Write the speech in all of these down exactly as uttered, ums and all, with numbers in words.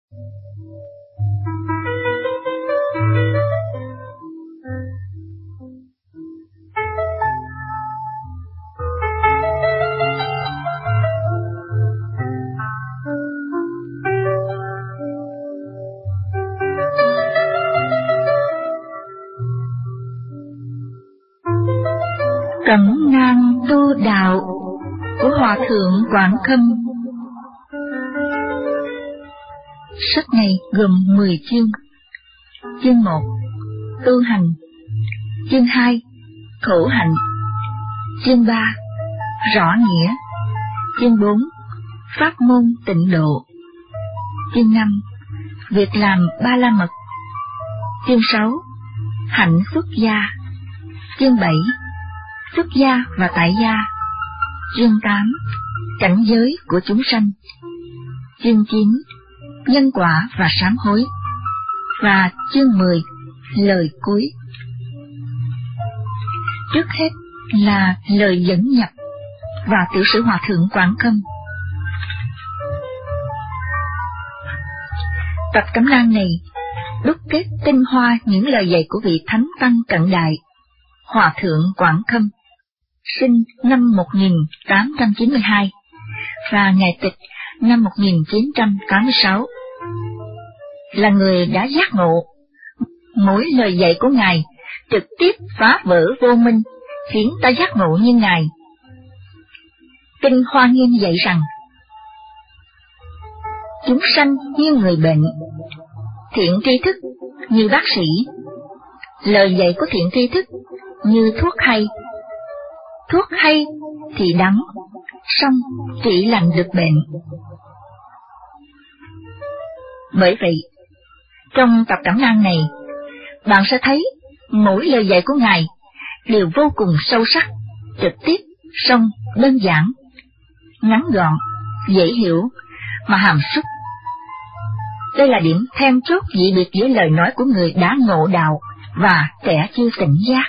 Cẩm nang tu đạo của Hòa Thượng Quảng Khâm. Sách này gồm mười chương. Chương một, tu hành. Chương hai, khổ hạnh. Chương ba, rõ nghĩa. Chương bốn, pháp môn tịnh độ. Chương năm, việc làm ba la mật. Chương sáu, hạnh xuất gia. Chương bảy, xuất gia và tại gia. Chương tám, cảnh giới của chúng sanh. Chương chín, nhân quả và sám hối. Và chương mười, lời cuối. Trước hết là lời dẫn nhập và tiểu sử Hòa Thượng Quảng Khâm. Tập cẩm nang này đúc kết tinh hoa những lời dạy của vị thánh tăng cận đại Hòa Thượng Quảng Khâm, sinh năm một nghìn tám trăm chín mươi hai và ngày tịch năm một nghìn chín trăm tám mươi sáu. Là người đã giác ngộ, mỗi lời dạy của Ngài trực tiếp phá vỡ vô minh, khiến ta giác ngộ như Ngài. Kinh Hoa Nghiêm dạy rằng, chúng sanh như người bệnh, thiện tri thức như bác sĩ. Lời dạy của thiện tri thức như thuốc hay. Thuốc hay thì đắng, song chỉ lành được bệnh. Bởi vậy, trong tập cẩm nang này, bạn sẽ thấy mỗi lời dạy của Ngài đều vô cùng sâu sắc, trực tiếp, song đơn giản, ngắn gọn, dễ hiểu, mà hàm súc. Đây là điểm then chốt dị biệt giữa lời nói của người đã ngộ đạo và kẻ chưa tỉnh giác.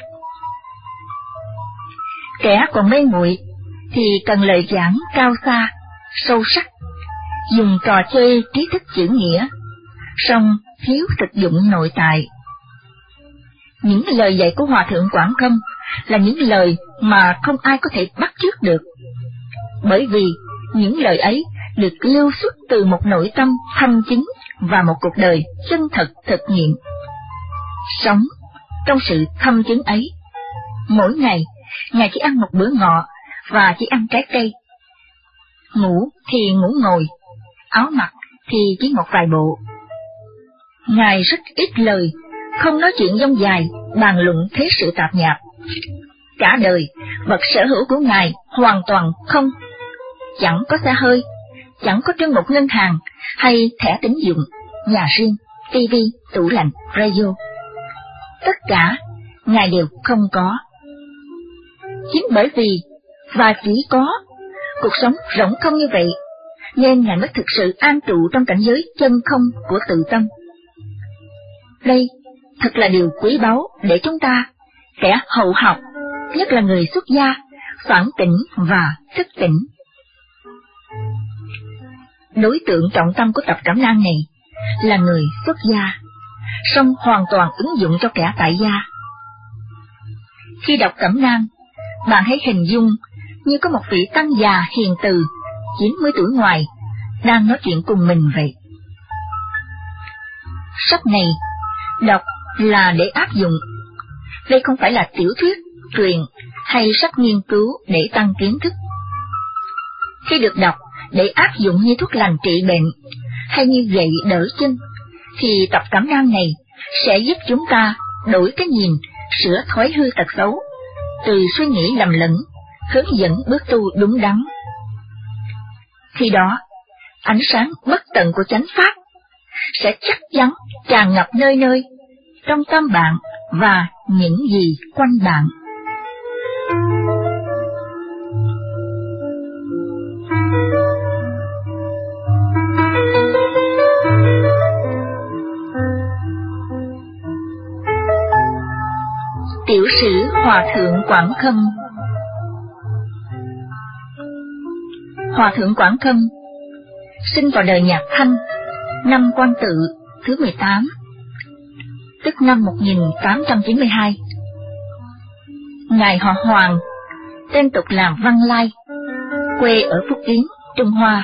Kẻ còn mê muội thì cần lời giảng cao xa, sâu sắc, dùng trò chơi trí thức chữ nghĩa, song thiếu thực dụng nội tại. Những lời dạy của Hòa Thượng Quảng Khâm là những lời mà không ai có thể bắt chước được, bởi vì những lời ấy được lưu xuất từ một nội tâm thanh chính và một cuộc đời chân thật thực nghiệm. Sống trong sự thâm chứng ấy, mỗi ngày Ngài chỉ ăn một bữa ngọ và chỉ ăn trái cây. Ngủ thì ngủ ngồi, áo mặc thì chỉ một vài bộ. Ngài rất ít lời, không nói chuyện dông dài, bàn luận thế sự tạp nhạp. Cả đời, vật sở hữu của Ngài hoàn toàn không, chẳng có xe hơi, chẳng có trưng một ngân hàng hay thẻ tín dụng, nhà riêng, tivi, tủ lạnh, radio. Tất cả Ngài đều không có. Chính bởi vì và chỉ có cuộc sống rỗng không như vậy, nên Ngài mới thực sự an trụ trong cảnh giới chân không của tự tâm. Đây thật là điều quý báu để chúng ta, kẻ hậu học, nhất là người xuất gia, phản tỉnh và thức tỉnh. Đối tượng trọng tâm của tập cẩm nang này là người xuất gia, song hoàn toàn ứng dụng cho kẻ tại gia. Khi đọc cẩm nang, bạn hãy hình dung như có một vị tăng già hiền từ, chín mươi tuổi ngoài, đang nói chuyện cùng mình vậy. Sách này đọc là để áp dụng. Đây không phải là tiểu thuyết, truyện hay sách nghiên cứu để tăng kiến thức. Khi được đọc để áp dụng như thuốc lành trị bệnh hay như gậy đỡ chân, thì tập cẩm nang này sẽ giúp chúng ta đổi cái nhìn, sửa thói hư tật xấu, từ suy nghĩ lầm lẫn, hướng dẫn bước tu đúng đắn. Khi đó, ánh sáng bất tận của chánh pháp sẽ chắc chắn tràn ngập nơi nơi, trong tâm bạn và những gì quanh bạn. Tiểu sử Hòa Thượng Quảng Khâm. Hòa Thượng Quảng Khâm sinh vào đời Nhạc Thanh năm Quan Tự thứ mười tám, tức năm một nghìn tám trăm chín mươi hai. Ngài họ Hoàng, tên tục là Văn Lai, quê ở Phúc Kiến, Trung Hoa.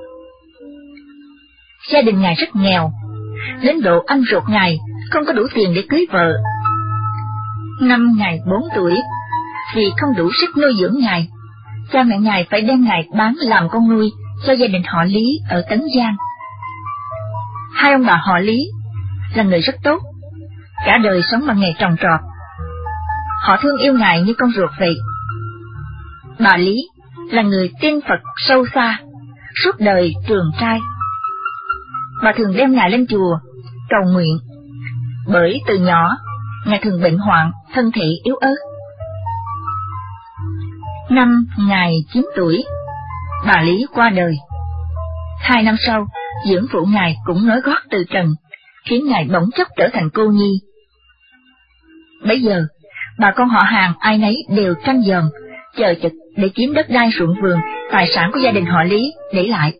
Gia đình ngài rất nghèo, đến độ anh ruột ngài không có đủ tiền để cưới vợ. Năm ngài bốn tuổi, vì không đủ sức nuôi dưỡng ngài, cha mẹ ngài phải đem ngài bán làm con nuôi cho gia đình họ Lý ở Tấn Giang. Hai ông bà họ Lý là người rất tốt, cả đời sống bằng nghề trồng trọt. Họ thương yêu ngài như con ruột vậy. Bà Lý là người tin Phật sâu xa, suốt đời trường trai. Bà thường đem ngài lên chùa cầu nguyện, bởi từ nhỏ ngài thường bệnh hoạn, thân thể yếu ớt. Năm ngài chín tuổi, bà Lý qua đời. Hai năm sau, dưỡng phụ ngài cũng nối gót từ trần, khiến ngài bỗng chốc trở thành cô nhi. Bấy giờ, bà con họ hàng ai nấy đều tranh giành, chờ chực để chiếm đất đai ruộng vườn, tài sản của gia đình họ Lý để lại.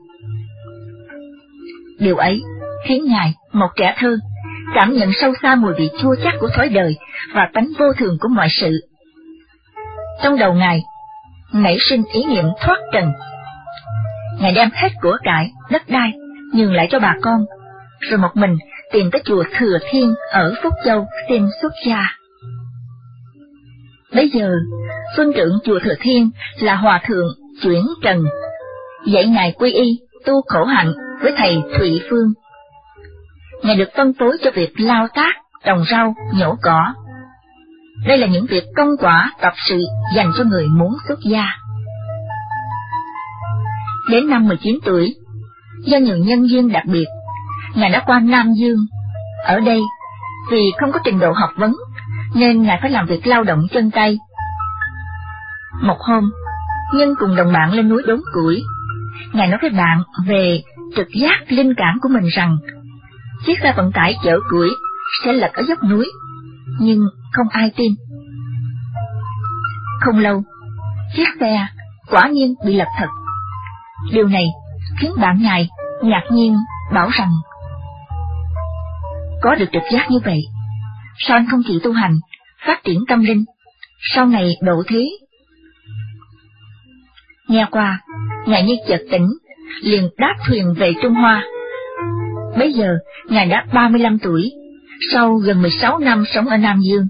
Điều ấy khiến ngài, một trẻ thơ, cảm nhận sâu xa mùi vị chua chát của thói đời và tánh vô thường của mọi sự. Trong đầu ngài nảy sinh ý niệm thoát trần. Ngài đem hết của cải, đất đai nhường lại cho bà con, rồi một mình tìm tới chùa Thừa Thiên ở Phúc Châu xin xuất gia. Bây giờ, phương trưởng chùa Thừa Thiên là Hòa Thượng Chuyển Trần, dạy ngài quy y, tu khổ hạnh với thầy Thụy Phương. Ngài được phân phối cho việc lao tác, trồng rau, nhổ cỏ. Đây là những việc công quả tập sự dành cho người muốn xuất gia. Đến năm mười chín tuổi, do nhiều nhân duyên đặc biệt, ngài đã qua Nam Dương. Ở đây, vì không có trình độ học vấn, nên ngài phải làm việc lao động chân tay. Một hôm, nhân cùng đồng bạn lên núi đốn củi, ngài nói với bạn về trực giác linh cảm của mình rằng chiếc xe vận tải chở củi sẽ lật ở dốc núi, nhưng không ai tin. Không lâu, chiếc xe quả nhiên bị lật thật. Điều này khiến bạn ngài ngạc nhiên, bảo rằng có được trực giác như vậy, sao anh không chịu tu hành, phát triển tâm linh, sau này độ thế? Nghe qua, ngài như chợt tỉnh, liền đáp thuyền về Trung Hoa. Bấy giờ, ngài đã ba mươi lăm tuổi, sau gần mười sáu năm sống ở Nam Dương.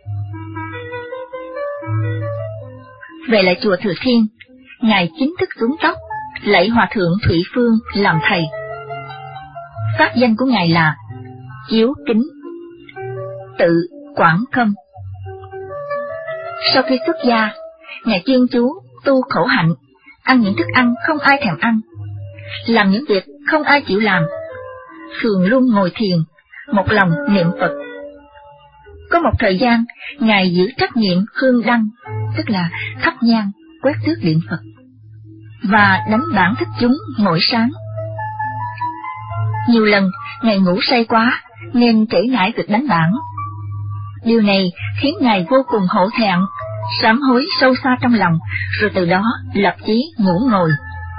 Về lại chùa Thừa Thiên, ngài chính thức xuống tóc, lạy Hòa Thượng Thụy Phương làm thầy. Pháp danh của ngài là Chiếu Kính, tự Quảng Khâm. Sau khi xuất gia, ngài chuyên chú tu khổ hạnh, ăn những thức ăn không ai thèm ăn, làm những việc không ai chịu làm, thường luôn ngồi thiền, một lòng niệm Phật. Có một thời gian, ngài giữ trách nhiệm hương đăng, tức là thắp nhang, quét tước điện Phật, và đánh bản thức chúng mỗi sáng. Nhiều lần, ngài ngủ say quá, nên trễ nải việc đánh bản. Điều này khiến ngài vô cùng hổ thẹn, sám hối sâu xa trong lòng, rồi từ đó lập chí ngủ ngồi.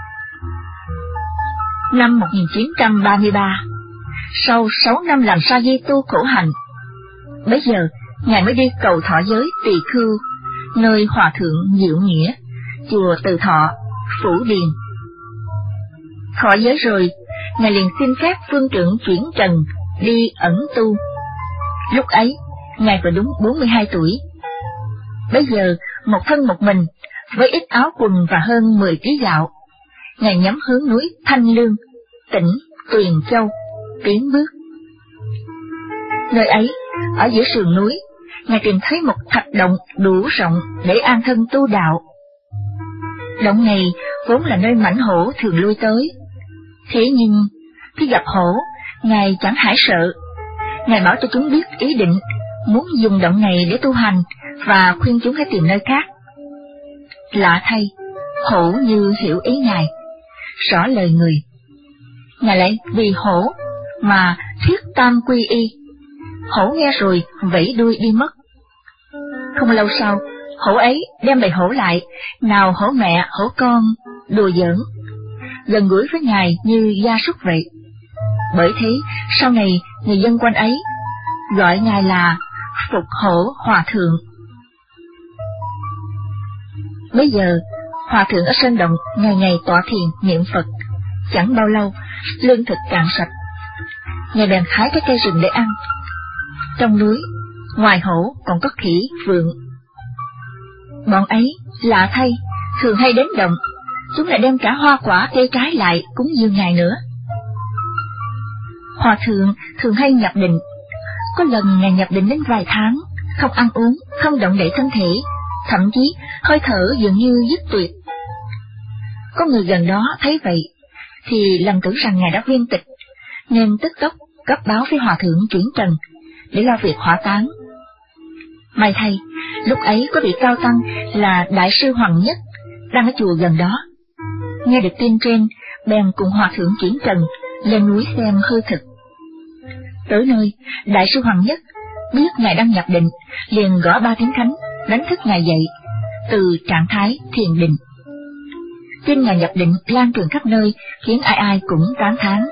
Năm một nghìn chín trăm ba mươi ba, sau sáu năm làm sa di tu khổ hạnh, bấy giờ ngài mới đi cầu thọ giới Tỳ Khưu, nơi Hòa Thượng Diệu Nghĩa, chùa Từ Thọ, Phủ Điền. Thọ giới rồi, ngài liền xin phép phương trưởng chuyển trần đi ẩn tu. Lúc ấy, ngài vừa đúng bốn mươi hai tuổi. Bây giờ, một thân một mình, với ít áo quần và hơn mười ký gạo, ngài nhắm hướng núi Thanh Lương, tỉnh Tuyền Châu, tiến bước. Nơi ấy, ở giữa sườn núi, ngài tìm thấy một thạch động đủ rộng để an thân tu đạo. Động này vốn là nơi mãnh hổ thường lui tới. Thế nhưng, khi gặp hổ, ngài chẳng hãi sợ. Ngài bảo cho chúng biết ý định, muốn dùng động này để tu hành, và khuyên chúng hãy tìm nơi khác. Lạ thay, hổ như hiểu ý ngài, rõ lời người. Ngài lại vì hổ mà thuyết tam quy y. Hổ nghe rồi vẫy đuôi đi mất. Không lâu sau, hổ ấy đem bầy hổ lại, nào hổ mẹ hổ con đùa giỡn, gần gũi với ngài như gia súc vậy. Bởi thế, sau này người dân quanh ấy gọi ngài là Phục Hổ Hòa Thượng. Bây giờ, Hòa Thượng ở sơn động ngày ngày tọa thiền niệm Phật. Chẳng bao lâu, lương thực cạn sạch. Ngài bèn hái cái cây rừng để ăn. Trong núi, ngoài hổ còn có khỉ, vượn. Bọn ấy, lạ thay, thường hay đến động, chúng lại đem cả hoa quả cây trái lại cúng dường ngài nữa. Hòa Thượng thường hay nhập định. Có lần ngài nhập định đến vài tháng, không ăn uống, không động đậy thân thể, thậm chí hơi thở dường như dứt tuyệt. Có người gần đó thấy vậy, thì lầm tưởng rằng ngài đã viên tịch, nên tức tốc cấp báo với Hòa Thượng chuyển trần để lo việc hỏa táng. May thay, lúc ấy có vị cao tăng là Đại sư Hoàng Nhất đang ở chùa gần đó. Nghe được tin trên, bèn cùng Hòa Thượng chuyển trần lên núi xem hư thực. Tới nơi, Đại sư Hoàng Nhất biết ngài đang nhập định, liền gõ ba tiếng khánh, đánh thức ngài dậy từ trạng thái thiền định. Tin ngài nhập định lan truyền khắp nơi, khiến ai ai cũng tán thán.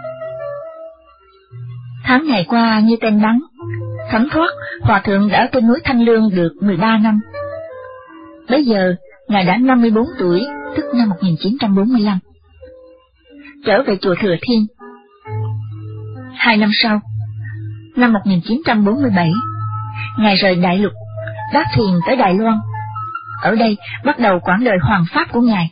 Tháng ngày qua như tên bắn, thấm thoát, Hòa Thượng đã ở trên núi Thanh Lương được mười ba năm. Bây giờ, ngài đã năm mươi bốn tuổi, tức năm một nghìn chín trăm bốn mươi lăm. Trở về chùa Thừa Thiên. Hai năm sau, năm một nghìn chín trăm bốn mươi bảy, ngài rời Đại Lục, đáp thuyền tới Đài Loan. Ở đây bắt đầu quãng đời hoàng pháp của ngài.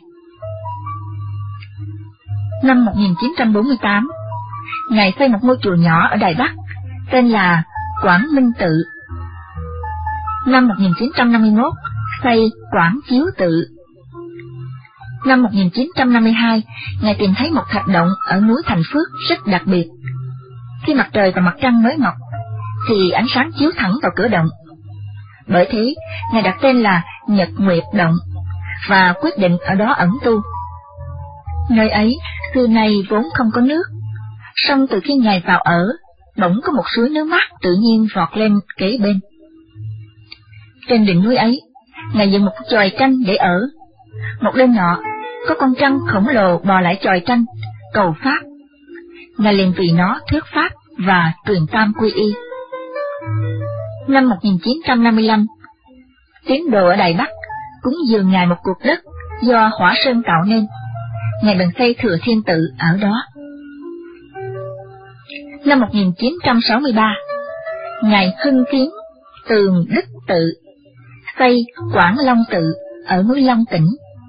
Năm một nghìn chín trăm bốn mươi tám, ngài xây một ngôi chùa nhỏ ở Đài Bắc, tên là Quảng Minh Tự. Năm một nghìn chín trăm năm mươi mốt, xây Quảng Chiếu Tự. Năm một nghìn chín trăm năm mươi hai, ngài tìm thấy một thạch động ở núi Thành Phước rất đặc biệt. Khi mặt trời và mặt trăng mới mọc, thì ánh sáng chiếu thẳng vào cửa động. Bởi thế, ngài đặt tên là Nhật Nguyệt Động, và quyết định ở đó ẩn tu. Nơi ấy, xưa nay vốn không có nước, song từ khi ngài vào ở, bỗng có một suối nước mát tự nhiên vọt lên kế bên. Trên đỉnh núi ấy, ngài dựng một chòi tranh để ở. Một đêm nọ, có con trăng khổng lồ bò lại chòi tranh, cầu pháp. Ngài liền vì nó thuyết pháp và truyền tam quy y. Năm một nghìn chín trăm năm mươi lăm, tín đồ ở Đài Bắc cúng dường ngài một cục đất do Hỏa Sơn tạo nên. Ngài bèn xây Thừa Thiên Tự ở đó. Năm một nghìn chín trăm sáu mươi ba, ngài hưng kiến Tường Đức Tự, xây Quảng Long Tự ở núi Long Tỉnh.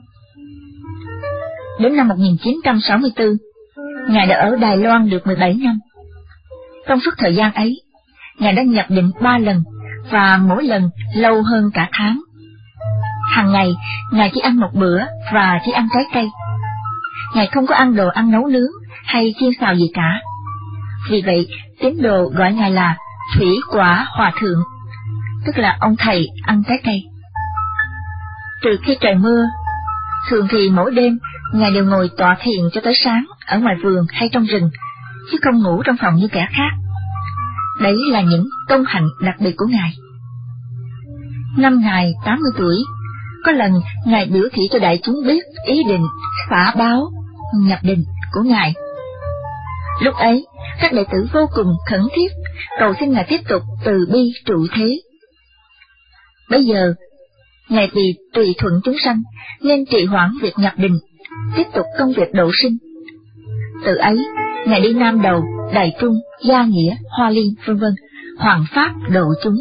Đến năm một nghìn chín trăm sáu mươi tư, ngài đã ở Đài Loan được mười bảy năm. Trong suốt thời gian ấy, ngài đã nhập định ba lần, và mỗi lần lâu hơn cả tháng. Hàng ngày, ngài chỉ ăn một bữa và chỉ ăn trái cây. Ngài không có ăn đồ ăn nấu nướng hay chiên xào gì cả. Vì vậy, tín đồ gọi ngài là Thủy Quả Hòa Thượng, tức là ông thầy ăn trái cây. Trừ khi trời mưa, thường thì mỗi đêm ngài đều ngồi tọa thiền cho tới sáng ở ngoài vườn hay trong rừng, chứ không ngủ trong phòng như kẻ khác. Đấy là những công hạnh đặc biệt của ngài. Năm ngài tám mươi tuổi, có lần ngài biểu thị cho đại chúng biết ý định xả báo nhập định của ngài. Lúc ấy, các đệ tử vô cùng khẩn thiết cầu xin ngài tiếp tục từ bi trụ thế. Bây giờ, ngài vì tùy thuận chúng sanh nên trì hoãn việc nhập định, tiếp tục công việc độ sinh. Từ ấy, ngài đi Nam Đầu, Đài Trung, Gia Nghĩa, Hoa Liên, vân vân, hoàng pháp độ chúng.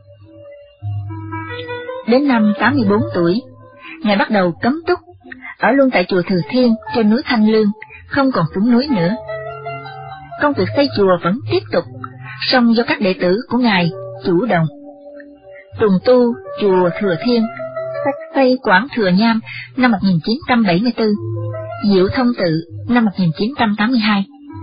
Đến năm tám mươi bốn tuổi, ngài bắt đầu cấm túc, ở luôn tại chùa Thừa Thiên trên núi Thanh Lương, không còn xuống núi nữa. Công việc xây chùa vẫn tiếp tục, song do các đệ tử của ngài chủ động. Trùng tu chùa Thừa Thiên, xây Quảng Thừa Nham năm một nghìn chín trăm bảy mươi tư, Diệu Thông Tự năm một nghìn chín trăm tám mươi hai.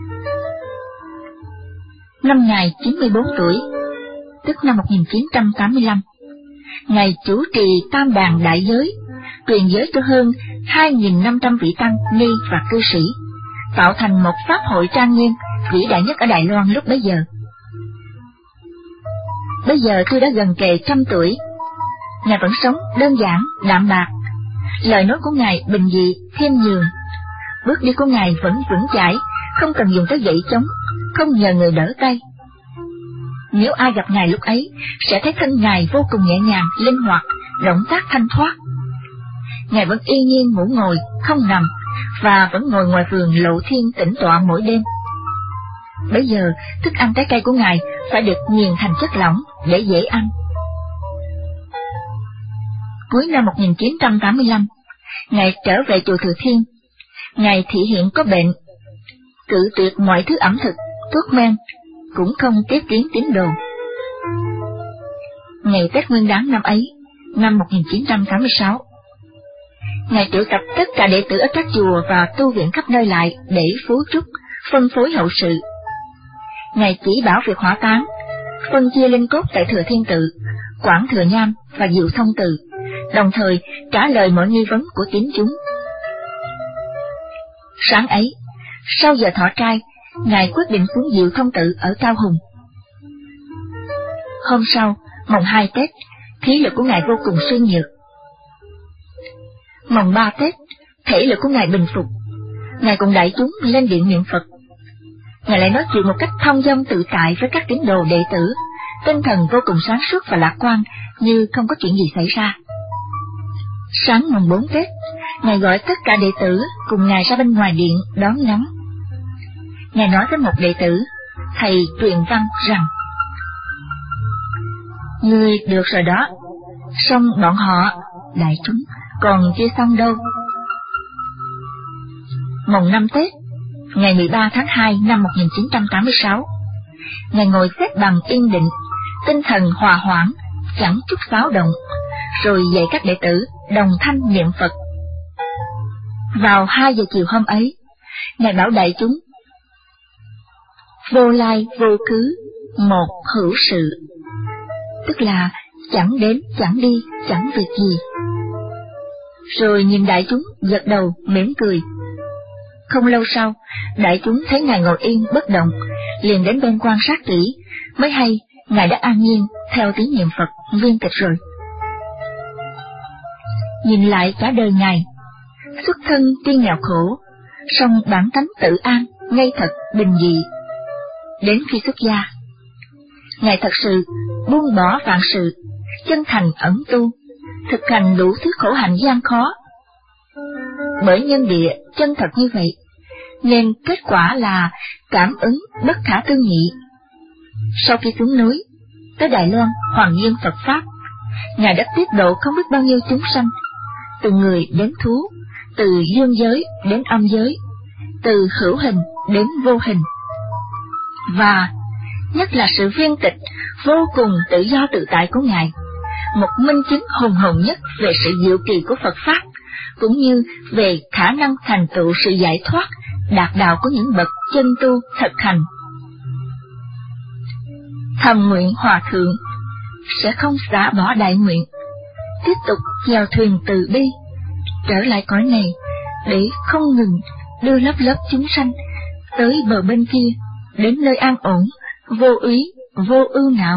Năm ngài chín mươi bốn tuổi, tức năm một nghìn chín trăm tám mươi lăm, ngài chủ trì Tam Đàn Đại Giới, truyền giới cho hơn hai nghìn năm trăm vị tăng ni và cư sĩ, tạo thành một pháp hội trang nghiêm vĩ đại nhất ở Đài Loan lúc bấy giờ. Bây giờ tôi đã gần kề trăm tuổi, ngài vẫn sống đơn giản, đạm bạc. Lời nói của ngài bình dị, khiêm nhường. Bước đi của ngài vẫn vững chãi, không cần dùng tới gậy chống, không nhờ người đỡ tay. Nếu ai gặp Ngài lúc ấy, sẽ thấy thân Ngài vô cùng nhẹ nhàng, linh hoạt, động tác thanh thoát. Ngài vẫn yên nhiên ngủ ngồi, không nằm, và vẫn ngồi ngoài vườn Lộ Thiên tĩnh tọa mỗi đêm. Bây giờ, thức ăn trái cây của Ngài phải được nghiền thành chất lỏng để dễ ăn. Cuối năm một nghìn chín trăm tám mươi lăm, Ngài trở về chùa Thừa Thiên. Ngài thị hiện có bệnh, cự tuyệt mọi thứ ẩm thực, thuốc men, cũng không tiếp kiến tín đồ. Ngày Tết Nguyên Đán năm ấy, năm một nghìn chín trăm tám mươi sáu, Ngài triệu tập tất cả đệ tử ở các chùa và tu viện khắp nơi lại để phú trúc, phân phối hậu sự. Ngài chỉ bảo việc hỏa táng, phân chia linh cốt tại Thừa Thiên Tự, Quảng Thừa Nham và Diệu Thông Tự, đồng thời trả lời mọi nghi vấn của tín chúng. Sáng ấy, sau giờ thọ trai, Ngài quyết định xuống Diệu Thông Tự ở Cao Hùng. Hôm sau, mồng hai Tết, khí lực của Ngài vô cùng suy nhược. Mồng ba Tết, thể lực của Ngài bình phục. Ngài cùng đại chúng lên điện niệm Phật. Ngài lại nói chuyện một cách thông dong tự tại với các tín đồ đệ tử, tinh thần vô cùng sáng suốt và lạc quan, như không có chuyện gì xảy ra. Sáng mồng bốn Tết, Ngài gọi tất cả đệ tử cùng Ngài ra bên ngoài điện đón ngắm. Ngài nói với một đệ tử, thầy truyền văn rằng: "Ngươi được rồi đó, song bọn họ, đại chúng, còn chưa xong đâu." Mồng năm Tết, ngày mười ba tháng hai năm một nghìn chín trăm tám mươi sáu, Ngài ngồi xếp bằng yên định, tinh thần hòa hoãn, chẳng chút xáo động, rồi dạy các đệ tử đồng thanh niệm Phật. Vào hai giờ chiều hôm ấy, Ngài bảo đại chúng: "Vô lai vô cứ, một hữu sự", tức là chẳng đến chẳng đi, chẳng việc gì. Rồi nhìn đại chúng gật đầu mỉm cười. Không lâu sau, đại chúng thấy Ngài ngồi yên bất động, liền đến bên quan sát kỹ, mới hay Ngài đã an nhiên theo tín niệm Phật viên tịch rồi. Nhìn lại cả đời Ngài, xuất thân tuy nghèo khổ, song bản tánh tự an, ngây thật, bình dị. Đến khi xuất gia, Ngài thật sự buông bỏ vạn sự, chân thành ẩn tu, thực hành đủ thứ khổ hạnh gian khó. Bởi nhân địa chân thật như vậy, nên kết quả là cảm ứng bất khả tư nghị. Sau khi xuống núi, tới Đài Loan Hoàng Nhiên Phật Pháp, Ngài đã tiếp độ không biết bao nhiêu chúng sanh, từ người đến thú, từ dương giới đến âm giới, từ hữu hình đến vô hình. Và nhất là sự viên tịch vô cùng tự do tự tại của Ngài, một minh chứng hùng hồn nhất về sự diệu kỳ của Phật Pháp, cũng như về khả năng thành tựu sự giải thoát, đạt đạo của những bậc chân tu thực hành. Thầm nguyện Hòa Thượng sẽ không xả bỏ đại nguyện, tiếp tục chèo thuyền từ bi, trở lại cõi này để không ngừng đưa lớp lớp chúng sanh tới bờ bên kia, đến nơi an ổn, vô úy, vô ưu não.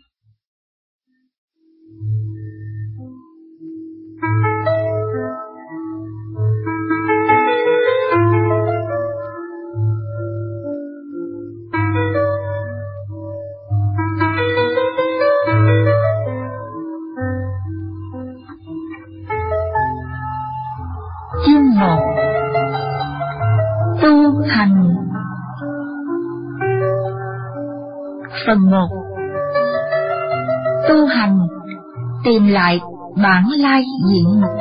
Chương một. Tu hành. Phần một. Tu hành, tìm lại bản lai diện mục.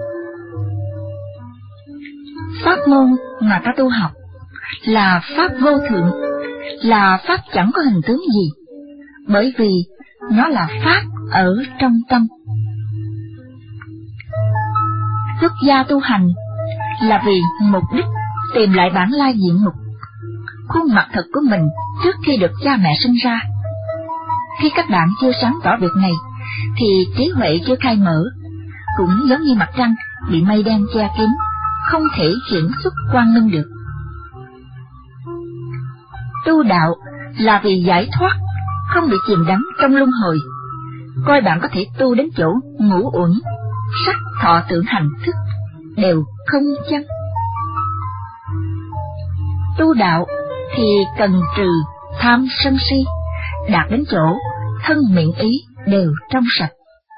Pháp môn mà ta tu học là pháp vô thượng, là pháp chẳng có hình tướng gì, bởi vì nó là pháp ở trong tâm. Xuất gia tu hành là vì mục đích tìm lại bản lai diện mục, khuôn mặt thật của mình trước khi được cha mẹ sinh ra. Khi các bạn chưa sáng tỏ việc này, thì trí huệ chưa khai mở, cũng giống như mặt trăng bị mây đen che kín, không thể hiển xuất quang minh được. Tu đạo là vì giải thoát, không bị chìm đắm trong luân hồi. Coi bạn có thể tu đến chỗ ngũ uẩn, sắc thọ tưởng hành thức đều không chăng? Tu đạo thì cần trừ tham sân si, đạt đến chỗ thân miệng ý đều trong sạch.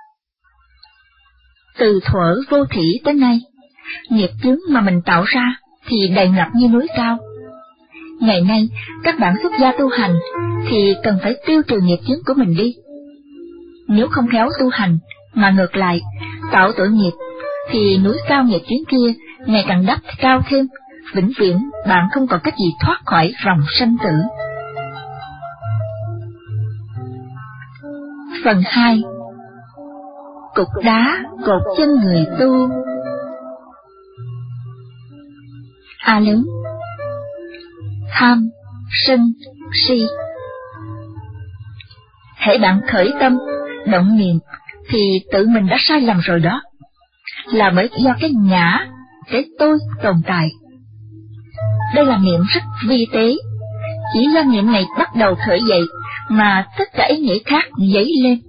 Từ thuở vô thủy tới nay, nghiệp chướng mà mình tạo ra thì đầy ngập như núi cao. Ngày nay, các bạn xuất gia tu hành thì cần phải tiêu trừ nghiệp chướng của mình đi. Nếu không khéo tu hành, mà ngược lại, tạo tội nghiệp, thì núi cao nghiệp chướng kia ngày càng đắp cao thêm, vĩnh viễn bạn không còn cách gì thoát khỏi vòng sanh tử. Phần hai. Cục đá cột chân người tu. A lớn. Tham, sân, si. Hễ bạn khởi tâm, động niệm, thì tự mình đã sai lầm rồi đó. Là bởi do cái ngã, cái tôi tồn tại. Đây là niệm rất vi tế. Chỉ do niệm này bắt đầu khởi dậy, mà tất cả ý nghĩa khác dấy lên.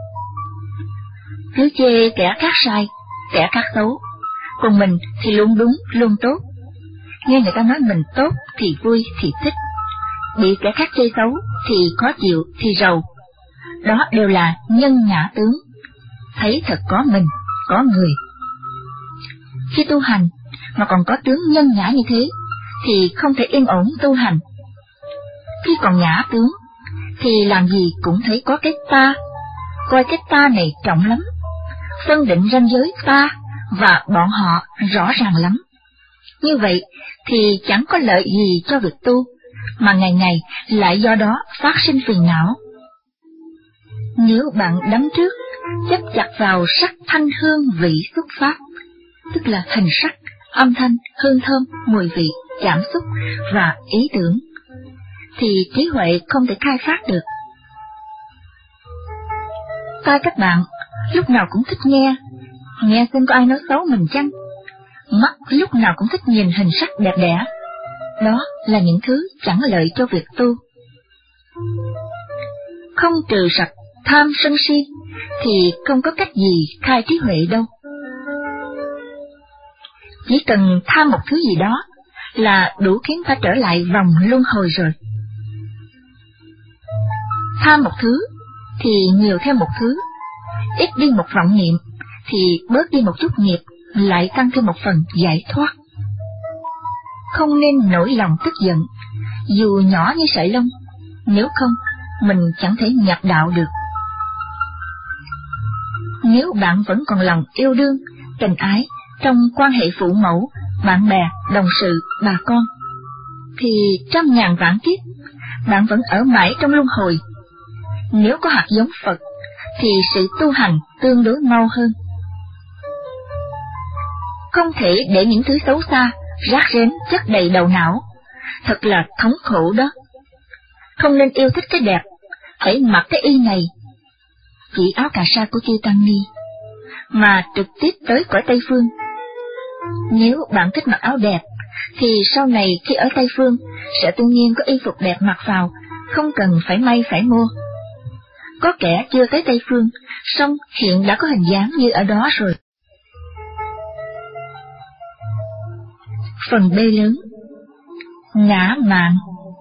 Cứ chê kẻ khác sai, kẻ khác xấu, còn mình thì luôn đúng, luôn tốt. Nghe người ta nói mình tốt thì vui, thì thích. Bị kẻ khác chê xấu thì khó chịu, thì rầu. Đó đều là nhân ngã tướng. Thấy thật có mình, có người. Khi tu hành mà còn có tướng nhân ngã như thế, thì không thể yên ổn tu hành. Khi còn ngã tướng, thì làm gì cũng thấy có cái ta, coi cái ta này trọng lắm, phân định ranh giới ta và bọn họ rõ ràng lắm. Như vậy thì chẳng có lợi gì cho việc tu, mà ngày ngày lại do đó phát sinh phiền não. Nếu bạn đắm trước, chấp chặt vào sắc thanh hương vị xúc pháp, tức là hình sắc, âm thanh, hương thơm, mùi vị, cảm xúc và ý tưởng, thì trí huệ không thể khai phát được. Tai các bạn lúc nào cũng thích nghe, nghe xem có ai nói xấu mình chăng? Mắt lúc nào cũng thích nhìn hình sắc đẹp đẽ. Đó là những thứ chẳng lợi cho việc tu. Không trừ sạch tham sân si thì không có cách gì khai trí huệ đâu. Chỉ cần tham một thứ gì đó là đủ khiến ta trở lại vòng luân hồi rồi. Tham một thứ thì nhiều thêm một thứ, ít đi một vọng niệm thì bớt đi một chút nghiệp, lại tăng thêm một phần giải thoát. Không nên nổi lòng tức giận, dù nhỏ như sợi lông, nếu không mình chẳng thể nhập đạo được. Nếu bạn vẫn còn lòng yêu đương, tình ái trong quan hệ phụ mẫu, bạn bè, đồng sự, bà con, thì trăm ngàn vạn kiếp bạn vẫn ở mãi trong luân hồi. Nếu có hạt giống Phật thì sự tu hành tương đối mau hơn. Không thể để những thứ xấu xa, rác rến chất đầy đầu não, thật là thống khổ đó. Không nên yêu thích cái đẹp, hãy mặc cái y này, chỉ áo cà sa của chư Tăng Ni, mà trực tiếp tới cõi Tây Phương. Nếu bạn thích mặc áo đẹp, thì sau này khi ở Tây Phương sẽ tự nhiên có y phục đẹp mặc vào, không cần phải may phải mua. Có kẻ chưa tới Tây Phương, song hiện đã có hình dáng như ở đó rồi. Phần B lớn. Ngã mạn.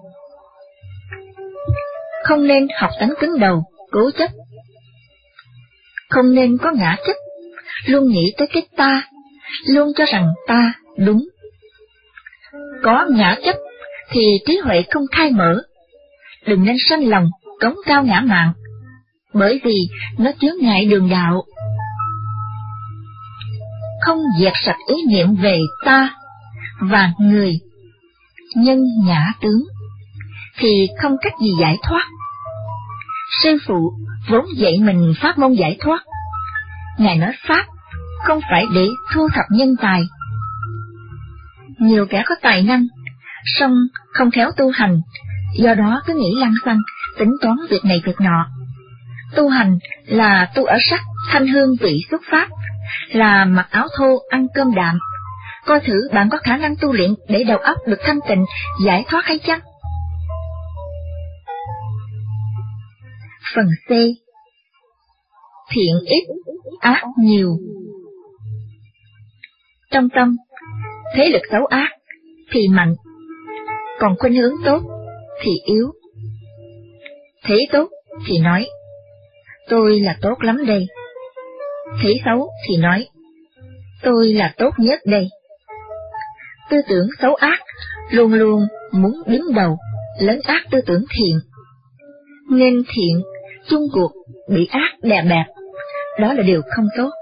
Không nên học tánh cứng đầu, cố chấp. Không nên có ngã chấp, luôn nghĩ tới cái ta, luôn cho rằng ta đúng. Có ngã chấp thì trí huệ không khai mở. Đừng nên sanh lòng cống cao ngã mạn, bởi vì nó chướng ngại đường đạo. Không dẹp sạch ý niệm về ta và người, nhân ngã tướng, thì không cách gì giải thoát. Sư phụ vốn dạy mình pháp môn giải thoát. Ngài nói pháp không phải để thu thập nhân tài. Nhiều kẻ có tài năng, song không khéo tu hành, do đó cứ nghĩ lăng xăng, tính toán việc này việc nọ. Tu hành là tu ở sắc, thanh hương vị xuất pháp, là mặc áo thô, ăn cơm đạm. Coi thử bạn có khả năng tu luyện để đầu óc được thanh tịnh, giải thoát hay chăng? Phần C. Thiện ít, ác nhiều. Trong tâm, thế lực xấu ác thì mạnh, còn khuynh hướng tốt thì yếu. Thấy tốt thì nói, tôi là tốt lắm đây. Thấy xấu thì nói, tôi là tốt nhất đây. Tư tưởng xấu ác luôn luôn muốn đứng đầu, lấn át tư tưởng thiện. Nên thiện chung cuộc bị ác đè bẹp, đó là điều không tốt.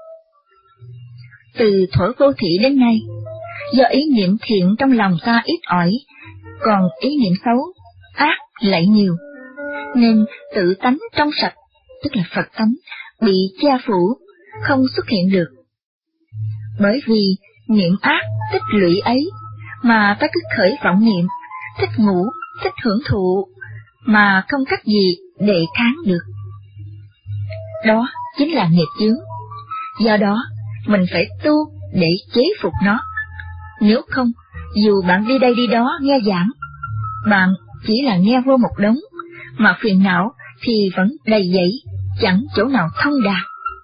Từ thuở vô thị đến nay, do ý niệm thiện trong lòng ta ít ỏi, còn ý niệm xấu, ác lại nhiều, nên tự tánh trong sạch, tức là Phật tánh, bị che phủ, không xuất hiện được. Bởi vì niệm ác tích lũy ấy, mà ta cứ khởi vọng niệm, thích ngủ, thích hưởng thụ, mà không cách gì để kháng được. Đó chính là nghiệp chướng. Do đó, mình phải tu để chế phục nó. Nếu không, dù bạn đi đây đi đó nghe giảng, bạn chỉ là nghe vô một đống, mà phiền não thì vẫn đầy dẫy, chẳng chỗ nào thông đạt.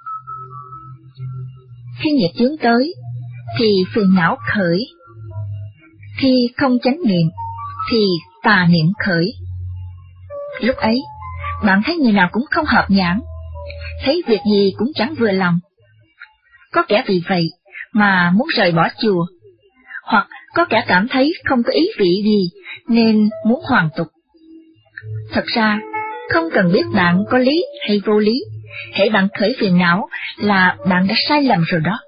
Khi nghiệp chướng tới, thì phiền não khởi. Khi không chánh niệm, thì tà niệm khởi. Lúc ấy, bạn thấy người nào cũng không hợp nhãn, thấy việc gì cũng chẳng vừa lòng. Có kẻ vì vậy mà muốn rời bỏ chùa, hoặc có kẻ cảm thấy không có ý vị gì nên muốn hoàn tục. Thật ra, không cần biết bạn có lý hay vô lý, hễ bạn khởi phiền não là bạn đã sai lầm rồi đó.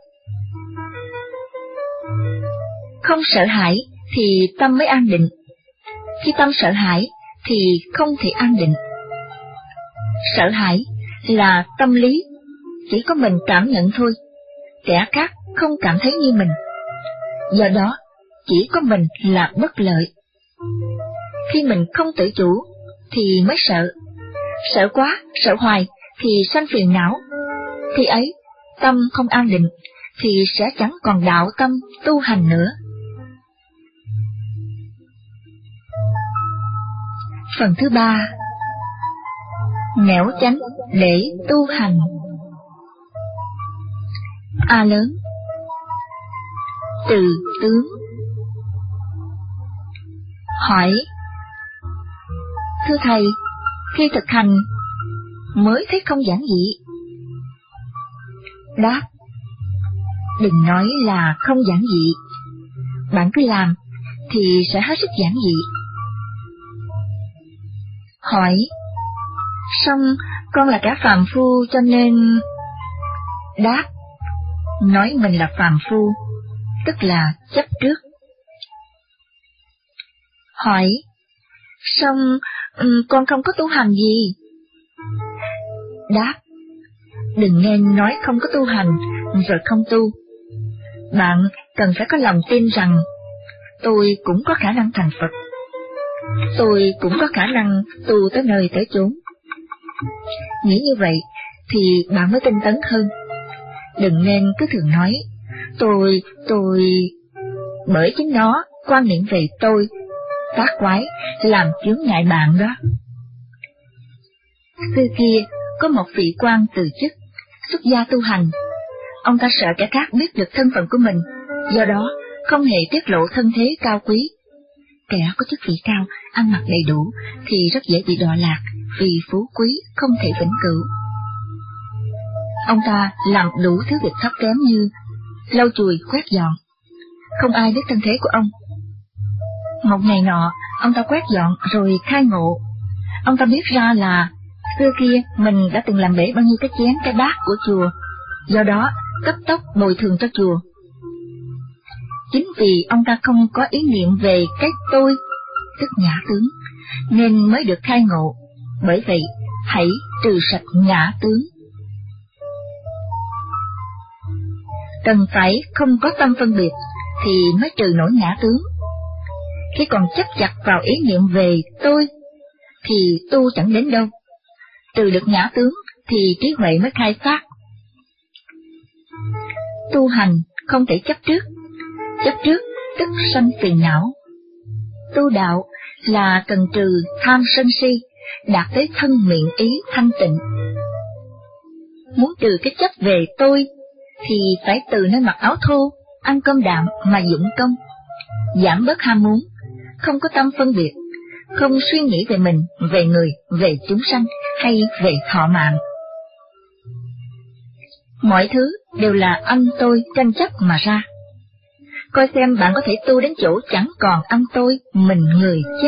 Không sợ hãi thì tâm mới an định. Khi tâm sợ hãi thì không thể an định. Sợ hãi là tâm lý, chỉ có mình cảm nhận thôi, kẻ khác không cảm thấy như mình. Do đó, chỉ có mình là bất lợi. Khi mình không tự chủ thì mới sợ. Sợ quá, sợ hoài thì sanh phiền não. Khi ấy, tâm không an định thì sẽ chẳng còn đạo tâm tu hành nữa. Phần thứ ba, nẻo chánh để tu hành. A lớn, từ tướng. Hỏi, thưa thầy, khi thực hành mới thấy không giản dị. Đáp, đừng nói là không giản dị, bạn cứ làm thì sẽ hết sức giản dị. Hỏi, song con là kẻ phàm phu cho nên... Đáp, nói mình là phàm phu, tức là chấp trước. Hỏi, song um, con không có tu hành gì. Đáp, đừng nên nói không có tu hành rồi không tu. Bạn cần phải có lòng tin rằng tôi cũng có khả năng thành Phật, tôi cũng có khả năng tu tới nơi tới chốn. Nghĩ như vậy thì bạn mới tinh tấn hơn. Đừng nên cứ thường nói, tôi, tôi... Bởi chính nó, quan niệm về tôi, tác quái, làm chướng ngại bạn đó. Xưa kia, có một vị quan từ chức, xuất gia tu hành. Ông ta sợ kẻ khác biết được thân phận của mình, do đó không hề tiết lộ thân thế cao quý. Kẻ có chức vị cao, ăn mặc đầy đủ thì rất dễ bị đọa lạc, vì phú quý không thể vĩnh cửu. Ông ta làm đủ thứ việc thấp kém như lau chùi, quét dọn. Không ai biết thân thế của ông. Một ngày nọ, ông ta quét dọn rồi khai ngộ. Ông ta biết ra là xưa kia mình đã từng làm bể bao nhiêu cái chén cái bát của chùa, do đó cấp tốc bồi thường cho chùa. Chính vì ông ta không có ý niệm về cái tôi, tức ngã tướng, nên mới được khai ngộ. Bởi vậy, hãy trừ sạch ngã tướng. Cần phải không có tâm phân biệt thì mới trừ nổi ngã tướng. Khi còn chấp chặt vào ý niệm về tôi thì tu chẳng đến đâu. Trừ được ngã tướng thì trí huệ mới khai phát. Tu hành không thể chấp trước. Chấp trước tức sanh phiền não. Tu đạo là cần trừ tham sân si, đạt tới thân miệng ý thanh tịnh. Muốn trừ cái chấp về tôi thì phải từ nơi mặc áo thô, ăn cơm đạm mà dụng công, giảm bớt ham muốn, không có tâm phân biệt, không suy nghĩ về mình, về người, về chúng sanh hay về thọ mạng. Mọi thứ đều là anh tôi tranh chấp mà ra. Coi xem bạn có thể tu đến chỗ chẳng còn anh tôi, mình người chứ.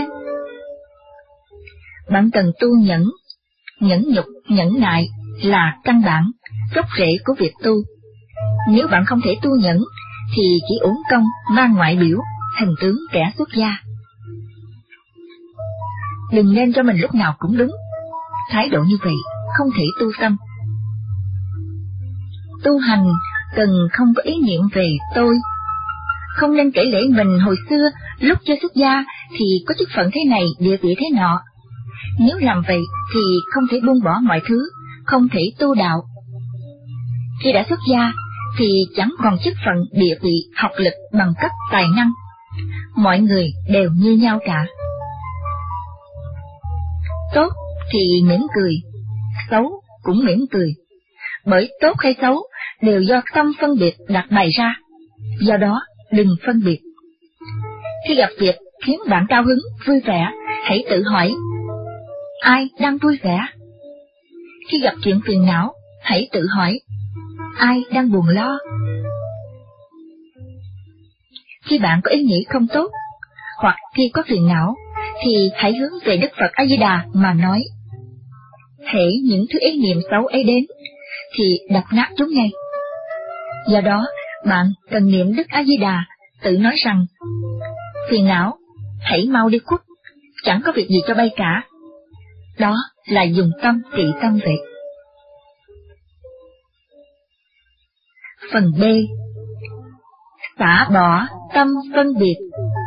Bạn cần tu nhẫn, nhẫn nhục, nhẫn nại là căn bản, gốc rễ của việc tu. Nếu bạn không thể tu nhẫn, thì chỉ uổng công mang ngoại biểu, hình tướng kẻ xuất gia. Đừng nên cho mình lúc nào cũng đúng, thái độ như vậy không thể tu tâm. Tu hành cần không có ý niệm về tôi, không nên kể lể mình hồi xưa lúc chưa xuất gia thì có chức phận thế này, địa vị thế nọ. Nếu làm vậy thì không thể buông bỏ mọi thứ, không thể tu đạo. Khi đã xuất gia thì chẳng còn chức phận, địa vị, học lực, bằng cấp, tài năng. Mọi người đều như nhau cả. Tốt thì mỉm cười, xấu cũng mỉm cười. Bởi tốt hay xấu đều do tâm phân biệt đặt bày ra, do đó đừng phân biệt. Khi gặp việc khiến bạn cao hứng, vui vẻ, hãy tự hỏi, ai đang vui vẻ? Khi gặp chuyện phiền não, hãy tự hỏi, ai đang buồn lo? Khi bạn có ý nghĩ không tốt, hoặc khi có phiền não, thì hãy hướng về Đức Phật A-di-đà mà nói. Hễ những thứ ý niệm xấu ấy đến, thì đập nát chúng ngay. Do đó, bạn cần niệm Đức A-di-đà, tự nói rằng, phiền não, hãy mau đi khuất, chẳng có việc gì cho bay cả. Đó là dùng tâm trị tâm vậy. Phần B. Xả bỏ tâm phân biệt.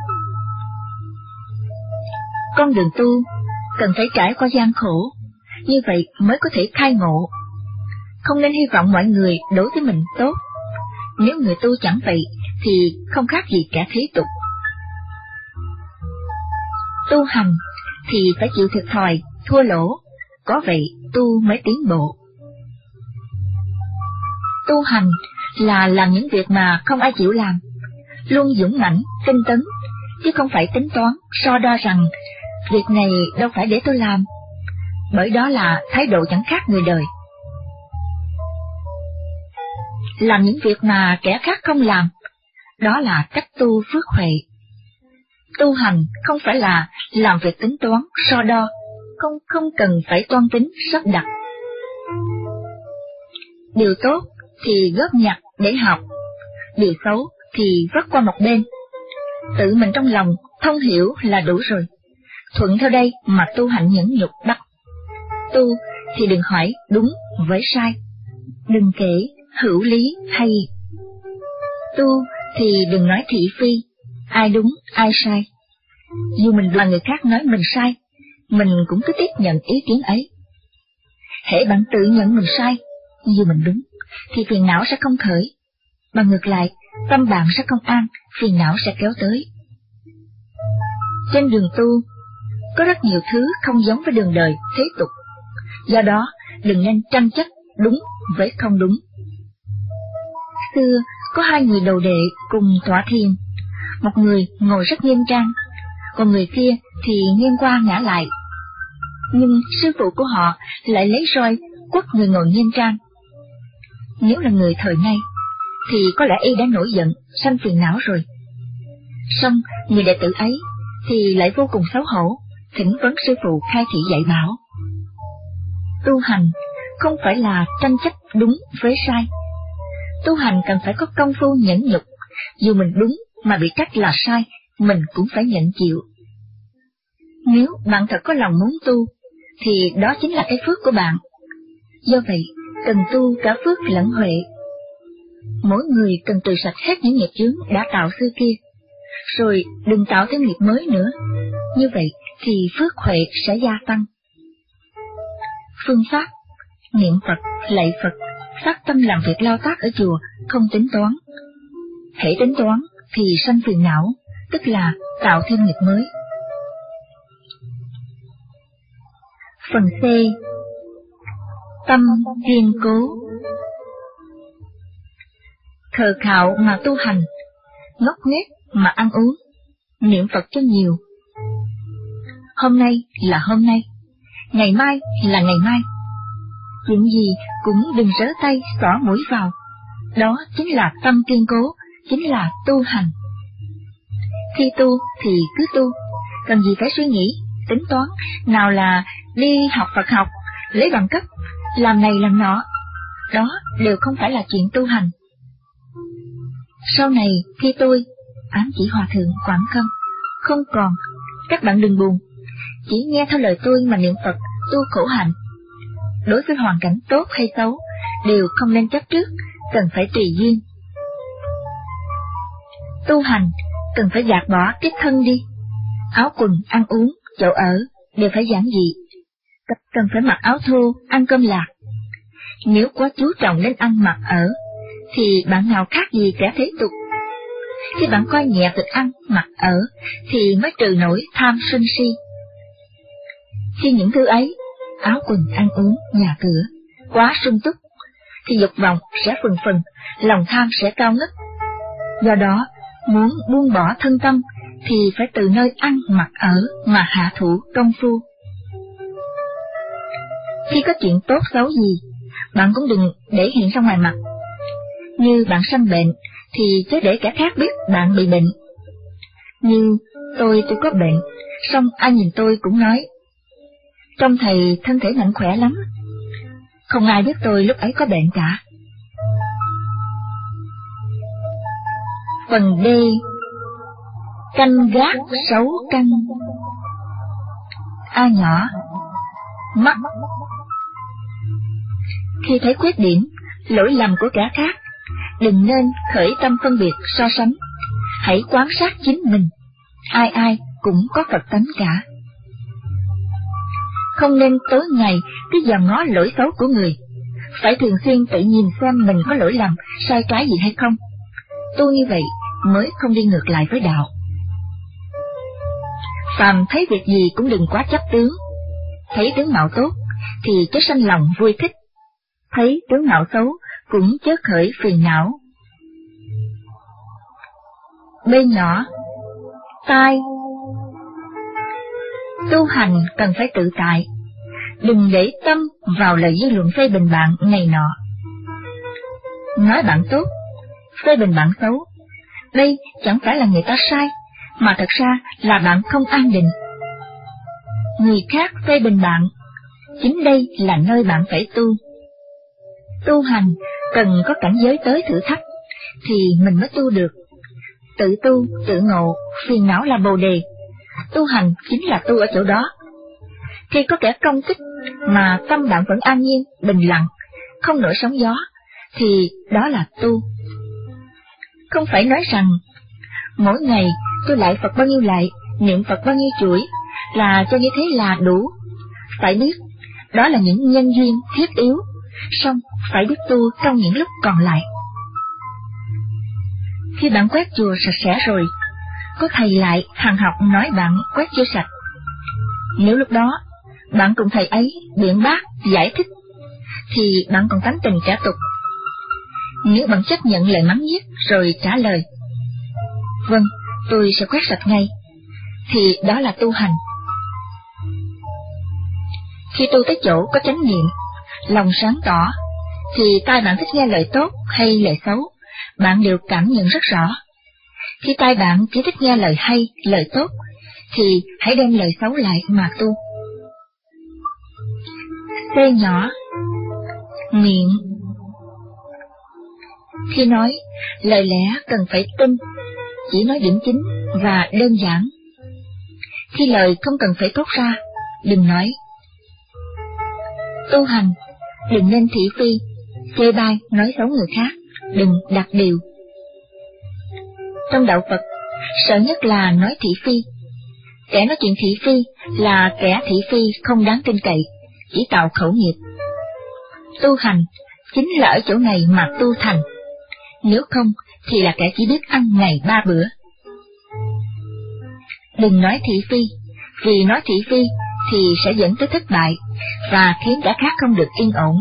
Con đường tu cần phải trải qua gian khổ, như vậy mới có thể khai ngộ. Không nên hy vọng mọi người đối với mình tốt. Nếu người tu chẳng vậy thì không khác gì kẻ thế tục. Tu hành thì phải chịu thiệt thòi, thua lỗ, có vậy tu mới tiến bộ. Tu hành là làm những việc mà không ai chịu làm, luôn dũng mãnh, tinh tấn, chứ không phải tính toán, so đo rằng việc này đâu phải để tôi làm, bởi đó là thái độ chẳng khác người đời. Làm những việc mà kẻ khác không làm, đó là cách tu phước huệ. Tu hành không phải là làm việc tính toán, so đo, không không cần phải toan tính, sắp đặt. Điều tốt thì góp nhặt để học, điều xấu thì vắt qua một bên. Tự mình trong lòng thông hiểu là đủ rồi. Thuận theo đây mà tu hành nhẫn nhục đắc. Tu thì đừng hỏi đúng với sai, đừng kể hữu lý hay. Tu thì đừng nói thị phi, ai đúng ai sai. Dù mình là người khác nói mình sai, mình cũng cứ tiếp nhận ý kiến ấy. Hễ bạn tự nhận mình sai, dù mình đúng, thì phiền não sẽ không khởi. Mà ngược lại, tâm bạn sẽ không an, phiền não sẽ kéo tới. Trên đường tu, có rất nhiều thứ không giống với đường đời thế tục. Do đó, đừng nên tranh chấp đúng với không đúng. Xưa, có hai người đầu đệ cùng tọa thiền. Một người ngồi rất nghiêm trang, còn người kia thì nghiêng qua ngã lại. Nhưng sư phụ của họ lại lấy roi quất người ngồi nghiêm trang. Nếu là người thời nay, thì có lẽ y đã nổi giận, sanh phiền não rồi. Song người đệ tử ấy thì lại vô cùng xấu hổ, thỉnh vấn sư phụ khai thị dạy bảo. Tu hành không phải là tranh chấp đúng với sai. Tu hành cần phải có công phu nhẫn nhục, dù mình đúng mà bị trách là sai, mình cũng phải nhận chịu. Nếu bạn thật có lòng muốn tu, thì đó chính là cái phước của bạn. Do vậy, cần tu cả phước lẫn huệ. Mỗi người cần trừ sạch hết những nghiệp chướng đã tạo xưa kia, rồi đừng tạo thêm nghiệp mới nữa. Như vậy thì phước huệ sẽ gia tăng. Phương pháp: niệm Phật, lạy Phật, phát tâm làm việc lao tác ở chùa, không tính toán. Hễ tính toán thì sanh phiền não, tức là tạo thêm nghiệp mới. Phần C. Tâm kiên cố. Khờ khạo mà tu hành, ngốc nghếch mà ăn uống, niệm Phật cho nhiều, hôm nay là hôm nay, ngày mai là ngày mai. Chuyện gì cũng đừng rỡ tay xỏ mũi vào, đó chính là tâm kiên cố, chính là tu hành. Khi tu thì cứ tu, cần gì phải suy nghĩ, tính toán, nào là đi học Phật học, lấy bằng cấp, làm này làm nọ, đó đều không phải là chuyện tu hành. Sau này khi tôi, ám chỉ Hòa Thượng Quảng Khâm, không còn, các bạn đừng buồn, chỉ nghe theo lời tôi mà niệm Phật, tu khổ hạnh. Đối với hoàn cảnh tốt hay xấu, đều không nên chấp trước, cần phải tùy duyên. Tu hành, cần phải gạt bỏ cái thân đi, áo quần, ăn uống, chỗ ở, đều phải giản dị. Cần phải mặc áo thô, ăn cơm lạc. Nếu quá chú trọng đến ăn mặc ở, thì bạn nào khác gì kẻ thế tục. Khi bạn coi nhẹ việc ăn, mặc ở, thì mới trừ nổi tham sân si. Khi những thứ ấy, áo quần, ăn uống, nhà cửa, quá sung túc, thì dục vọng sẽ phừng phừng, lòng tham sẽ cao ngất. Do đó, muốn buông bỏ thân tâm, thì phải từ nơi ăn, mặc ở mà hạ thủ công phu. Khi có chuyện tốt xấu gì, bạn cũng đừng để hiện ra ngoài mặt. Như bạn sanh bệnh, thì chớ để kẻ khác biết bạn bị bệnh. Như tôi tôi có bệnh, xong ai nhìn tôi cũng nói, trông thầy thân thể mạnh khỏe lắm. Không ai biết tôi lúc ấy có bệnh cả. Phần D. Canh gác sáu căn. A nhỏ, mắt. Khi thấy khuyết điểm, lỗi lầm của kẻ khác, đừng nên khởi tâm phân biệt so sánh. Hãy quan sát chính mình, ai ai cũng có Phật tánh cả. Không nên tối ngày cứ dòm ngó lỗi xấu của người, phải thường xuyên tự nhìn xem mình có lỗi lầm, sai trái gì hay không. Tu như vậy mới không đi ngược lại với đạo. Phàm thấy việc gì cũng đừng quá chấp tướng. Thấy tướng mạo tốt thì chớ sanh lòng vui thích, thấy tướng mạo xấu cũng chớ khởi phiền não. B nhỏ, tai. Tu hành cần phải tự tại, đừng để tâm vào lời dư luận phê bình bạn này nọ. Nói bạn tốt, phê bình bạn xấu, đây chẳng phải là người ta sai, mà thật ra là bạn không an định. Người khác phê bình bạn, chính đây là nơi bạn phải tu. Tu hành cần có cảnh giới tới thử thách, thì mình mới tu được. Tự tu, tự ngộ, phiền não là bồ đề. Tu hành chính là tu ở chỗ đó. Khi có kẻ công kích mà tâm bạn vẫn an nhiên, bình lặng, không nổi sóng gió, thì đó là tu. Không phải nói rằng mỗi ngày tôi lại Phật bao nhiêu lại, niệm Phật bao nhiêu chuỗi, là cho như thế là đủ. Phải biết, đó là những nhân duyên thiết yếu, song phải biết tu trong những lúc còn lại. Khi bạn quét chùa sạch sẽ rồi, có thầy lại hằng học nói bạn quét chưa sạch. Nếu lúc đó bạn cùng thầy ấy biện bác, giải thích, thì bạn còn tánh tình kẻ tục. Nếu bạn chấp nhận lời mắng nhiếc rồi trả lời, vâng, tôi sẽ quét sạch ngay, thì đó là tu hành. Khi tu tới chỗ có chánh niệm, lòng sáng tỏ, thì tai bạn thích nghe lời tốt hay lời xấu, bạn đều cảm nhận rất rõ. Khi tai bạn chỉ thích nghe lời hay, lời tốt, thì hãy đem lời xấu lại mà tu. C nhỏ, miệng. Khi nói, lời lẽ cần phải tinh, chỉ nói điểm chính và đơn giản. Khi lời không cần phải thốt ra, đừng nói. Tu hành, đừng nên thị phi, chê bai, nói xấu người khác, đừng đặt điều. Trong đạo Phật, sợ nhất là nói thị phi. Kẻ nói chuyện thị phi là kẻ thị phi không đáng tin cậy, chỉ tạo khẩu nghiệp. Tu hành chính là ở chỗ này mà tu thành, nếu không thì là kẻ chỉ biết ăn ngày ba bữa. Đừng nói thị phi, vì nói thị phi thì sẽ dẫn tới thất bại và khiến kẻ khác không được yên ổn.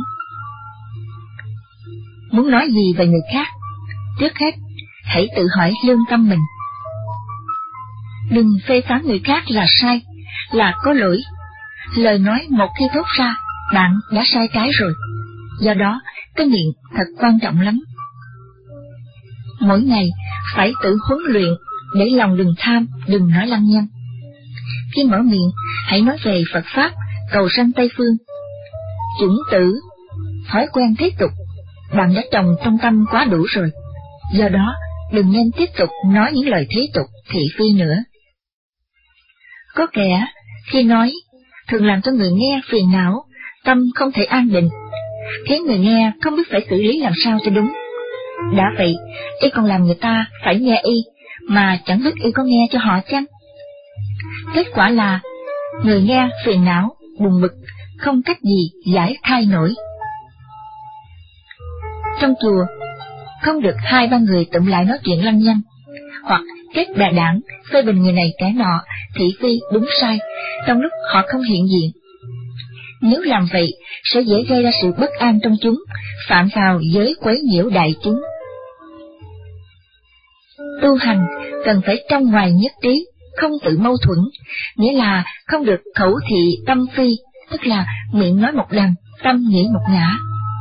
Muốn nói gì về người khác, trước hết hãy tự hỏi lương tâm mình. Đừng phê phán người khác là sai, là có lỗi. Lời nói một khi thốt ra, bạn đã sai trái rồi. Do đó, cái miệng thật quan trọng lắm. Mỗi ngày phải tự huấn luyện để lòng đừng tham, đừng nói lăng nhăng. Khi mở miệng, hãy nói về Phật Pháp, cầu sanh Tây Phương. Chủng tử, thói quen thế tục, bạn đã trồng trong tâm quá đủ rồi. Do đó, đừng nên tiếp tục nói những lời thế tục, thị phi nữa. Có kẻ, khi nói, thường làm cho người nghe phiền não, tâm không thể an định, khiến người nghe không biết phải xử lý làm sao cho đúng. Đã vậy, y còn làm người ta phải nghe y, mà chẳng biết y có nghe cho họ chăng? Kết quả là, người nghe phiền não, buồn bực, không cách gì giải khai nổi. Trong chùa, không được hai ba người tụm lại nói chuyện lăng nhăng, hoặc kết bè đảng, phê bình người này kẻ nọ, thị phi đúng sai, trong lúc họ không hiện diện. Nếu làm vậy, sẽ dễ gây ra sự bất an trong chúng, phạm vào giới quấy nhiễu đại chúng. Tu hành cần phải trong ngoài nhất trí, không tự mâu thuẫn, nghĩa là không được khẩu thị tâm phi, tức là miệng nói một đằng, tâm nghĩ một ngã.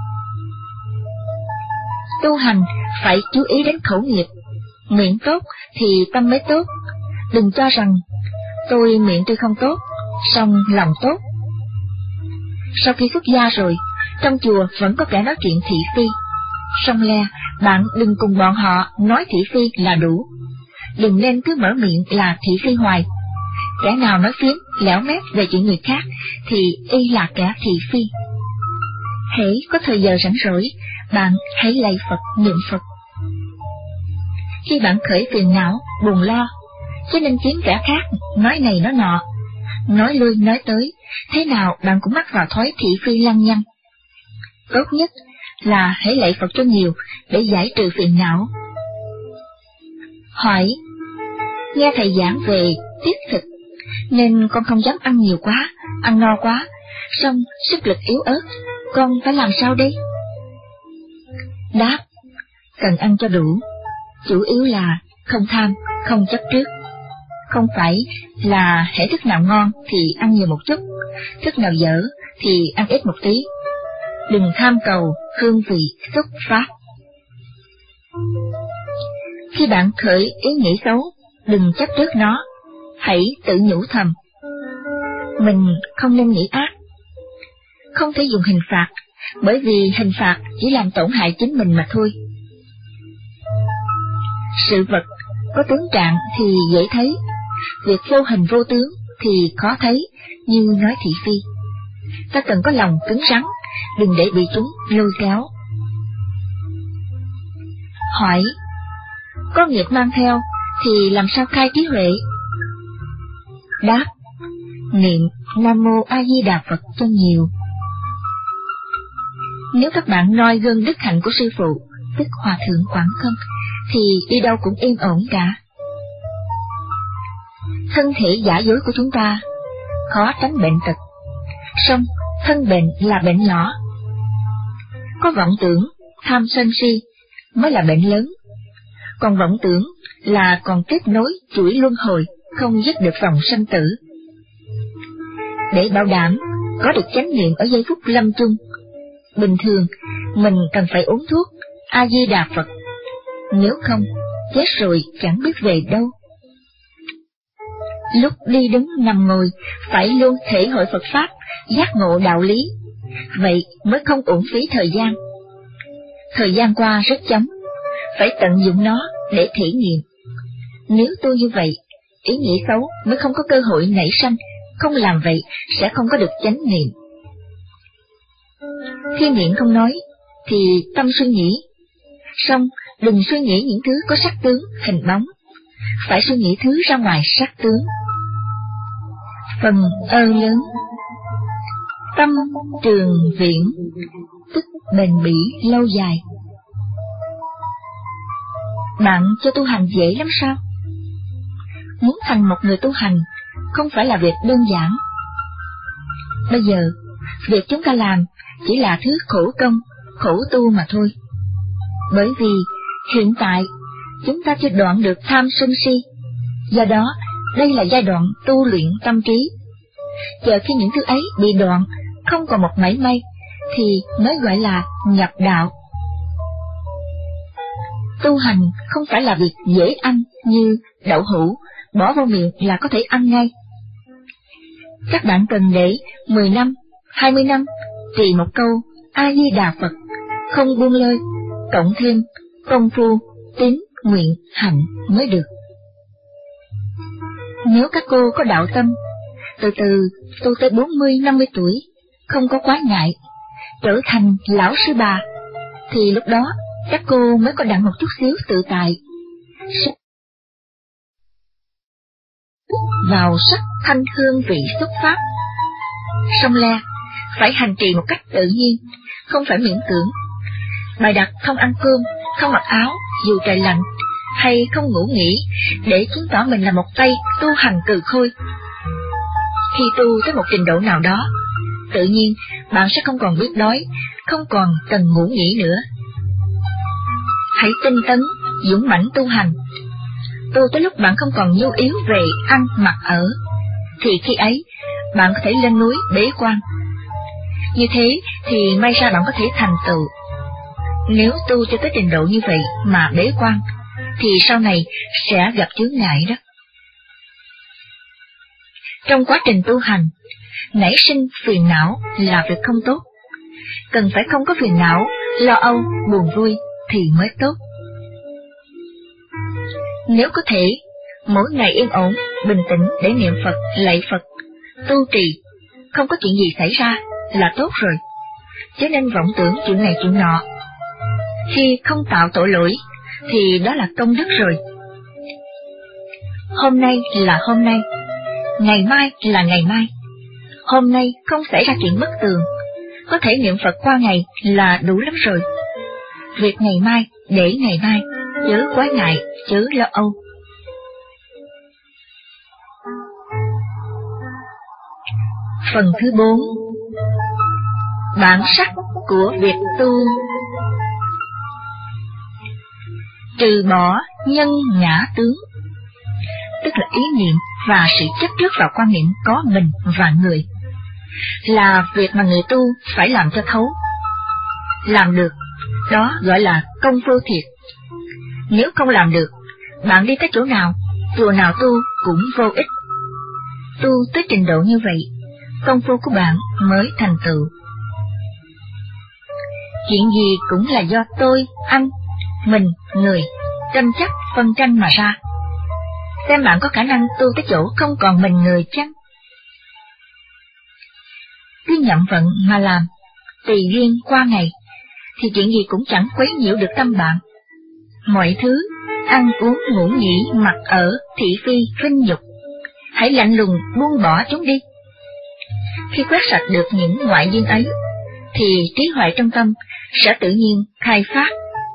Tu hành phải chú ý đến khẩu nghiệp, miệng tốt thì tâm mới tốt, đừng cho rằng tôi miệng tôi không tốt, song lòng tốt. Sau khi xuất gia rồi, trong chùa vẫn có kẻ nói chuyện thị phi, song le, bạn đừng cùng bọn họ nói thị phi là đủ, đừng nên cứ mở miệng là thị phi hoài. Kẻ nào nói phiếm, lẻo mép về chuyện người khác, thì y là kẻ thị phi. Hễ có thời giờ rảnh rỗi, bạn hãy lạy Phật, niệm Phật. Khi bạn khởi phiền não, buồn lo, chứ nên kiếm kẻ khác, nói này nói nọ, nói lui nói tới, thế nào bạn cũng mắc vào thói thị phi lăng nhăng. Tốt nhất là hãy lạy Phật cho nhiều để giải trừ phiền não. Hỏi, nghe thầy giảng về tiết thực, nên con không dám ăn nhiều quá, ăn no quá, song sức lực yếu ớt, con phải làm sao đây? Đáp, cần ăn cho đủ, chủ yếu là không tham, không chấp trước. Không phải là hễ thức nào ngon thì ăn nhiều một chút, thức nào dở thì ăn ít một tí. Đừng tham cầu hương vị xuất pháp. Khi bạn khởi ý nghĩ xấu, đừng chấp trước nó, hãy tự nhủ thầm, mình không nên nghĩ ác. Không thể dùng hình phạt, bởi vì hình phạt chỉ làm tổn hại chính mình mà thôi. Sự vật có tướng trạng thì dễ thấy, việc vô hình vô tướng thì khó thấy, như nói thị phi. Ta cần có lòng cứng rắn, đừng để bị chúng lôi kéo. Hỏi, có nghiệp mang theo thì làm sao khai trí huệ? Đáp, niệm Nam Mô A Di Đà Phật cho nhiều. Nếu các bạn noi gương đức hạnh của sư phụ, tức Hòa Thượng Quảng Khâm, thì đi đâu cũng yên ổn cả. Thân thể giả dối của chúng ta khó tránh bệnh tật, song thân bệnh là bệnh nhỏ. Có vọng tưởng, tham sân si mới là bệnh lớn, còn vọng tưởng là còn kết nối chuỗi luân hồi, không dứt được vòng sanh tử. Để bảo đảm có được chánh niệm ở giây phút lâm chung, bình thường mình cần phải uống thuốc A Di Đà Phật, nếu không chết rồi chẳng biết về đâu. Lúc đi đứng nằm ngồi phải luôn thể hội Phật Pháp, giác ngộ đạo lý, vậy mới không uổng phí thời gian. Thời gian qua rất chóng, phải tận dụng nó để thể nghiệm. Nếu tu như vậy, ý nghĩ xấu mới không có cơ hội nảy sanh, không làm vậy sẽ không có được chánh niệm. Khi miệng không nói, thì tâm suy nghĩ, song đừng suy nghĩ những thứ có sắc tướng, hình bóng, phải suy nghĩ thứ ra ngoài sắc tướng. Phần ơ lớn, tâm trường viễn, tức bền bỉ lâu dài. Bạn cho tu hành dễ lắm sao? Muốn thành một người tu hành không phải là việc đơn giản. Bây giờ, việc chúng ta làm chỉ là thứ khổ công, khổ tu mà thôi. Bởi vì hiện tại chúng ta chưa đoạn được tham sân si, do đó đây là giai đoạn tu luyện tâm trí, chờ khi những thứ ấy bị đoạn, không còn một mảy may, thì mới gọi là nhập đạo. Tu hành không phải là việc dễ ăn như đậu hũ, bỏ vào miệng là có thể ăn ngay. Các bạn cần để mười năm, hai mươi năm, trì một câu A-di-đà Phật, không buông lơi, cộng thêm công phu, tín, nguyện, hạnh mới được. Nếu các cô có đạo tâm, từ từ tu tới bốn mươi, năm mươi tuổi, không có quá ngại, trở thành lão sư bà, thì lúc đó các cô mới có đặng một chút xíu tự tại. Vào sắc thanh hương vị xuất pháp. Song le, phải hành trì một cách tự nhiên, không phải miễn cưỡng. Bài đặt không ăn cơm, không mặc áo, dù trời lạnh, hay không ngủ nghỉ, để chứng tỏ mình là một tay tu hành cừ khôi. Khi tu tới một trình độ nào đó, tự nhiên bạn sẽ không còn biết đói, không còn cần ngủ nghỉ nữa. Hãy tinh tấn, dũng mãnh tu hành. Tu tới lúc bạn không còn nhu yếu về ăn mặc ở, thì khi ấy bạn có thể lên núi bế quan. Như thế thì may ra bạn có thể thành tựu. Nếu tu cho tới trình độ như vậy mà bế quan, thì sau này sẽ gặp chướng ngại đó. Trong quá trình tu hành, nảy sinh phiền não là việc không tốt. Cần phải không có phiền não, lo âu, buồn vui thì mới tốt. Nếu có thể, mỗi ngày yên ổn, bình tĩnh để niệm Phật, lạy Phật, tu trì, không có chuyện gì xảy ra là tốt rồi, chứ nên vọng tưởng chuyện này chuyện nọ. Khi không tạo tội lỗi, thì đó là công đức rồi. Hôm nay là hôm nay, ngày mai là ngày mai. Hôm nay không xảy ra chuyện bất tường, có thể niệm Phật qua ngày là đủ lắm rồi. Việc ngày mai để ngày mai, chớ quá ngại, chớ lo âu. Phần thứ bốn. Bản sắc của việc tu. Trừ bỏ nhân ngã tướng, tức là ý niệm và sự chấp trước vào quan niệm có mình và người, là việc mà người tu phải làm cho thấu. Làm được, đó gọi là công phu thiệt. Nếu không làm được, bạn đi tới chỗ nào, chùa nào tu cũng vô ích. Tu tới trình độ như vậy, công phu của bạn mới thành tựu. Chuyện gì cũng là do tôi, anh, mình, người, tranh chấp, phân tranh mà ra. Xem bạn có khả năng tu tới chỗ không còn mình người chăng? Cứ nhậm vận mà làm, tùy duyên qua ngày, thì chuyện gì cũng chẳng quấy nhiễu được tâm bạn. Mọi thứ, ăn uống ngủ nghỉ, mặc ở, thị phi, vinh nhục, hãy lạnh lùng buông bỏ chúng đi. Khi quét sạch được những ngoại duyên ấy, thì trí huệ trong tâm sẽ tự nhiên khai phát.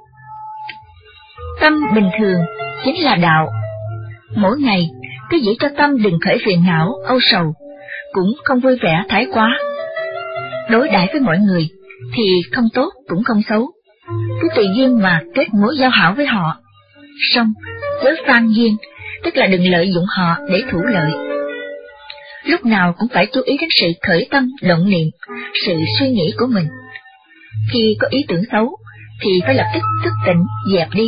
Tâm bình thường chính là đạo. Mỗi ngày cứ giữ cho tâm đừng khởi phiền não, âu sầu, cũng không vui vẻ thái quá. Đối đãi với mọi người thì không tốt cũng không xấu, cứ tùy duyên mà kết mối giao hảo với họ. Song chớ phan duyên, tức là đừng lợi dụng họ để thủ lợi. Lúc nào cũng phải chú ý đến sự khởi tâm động niệm, sự suy nghĩ của mình. Khi có ý tưởng xấu thì phải lập tức thức tỉnh dẹp đi.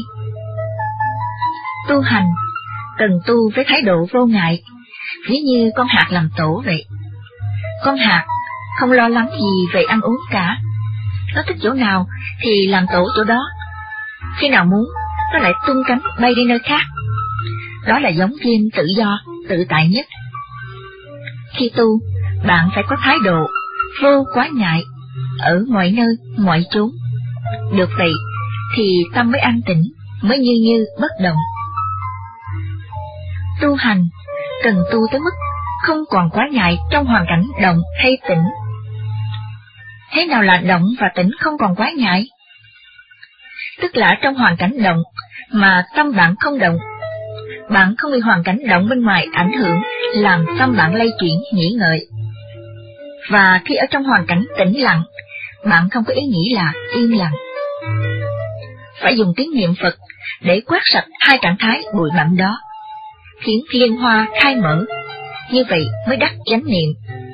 Tu hành cần tu với thái độ vô ngại, ví như con hạt làm tổ vậy. Con hạt không lo lắng gì về ăn uống cả, nó thích chỗ nào thì làm tổ chỗ đó, khi nào muốn nó lại tung cánh bay đi nơi khác. Đó là giống chim tự do, tự tại nhất. Khi tu, bạn phải có thái độ vô quá ngại ở mọi nơi, mọi chốn. Được vậy thì tâm mới an tĩnh, mới như như bất động. Tu hành cần tu tới mức không còn quá ngại trong hoàn cảnh động hay tĩnh. Thế nào là động và tĩnh không còn quá ngại? Tức là trong hoàn cảnh động mà tâm bạn không động. Bạn không bị hoàn cảnh động bên ngoài ảnh hưởng, làm tâm bạn lay chuyển, nghĩ ngợi. Và khi ở trong hoàn cảnh tĩnh lặng, bạn không có ý nghĩ là yên lặng. Phải dùng tiếng niệm Phật để quét sạch hai trạng thái bụi bặm đó, khiến liên hoa khai mở, như vậy mới đắc chánh niệm,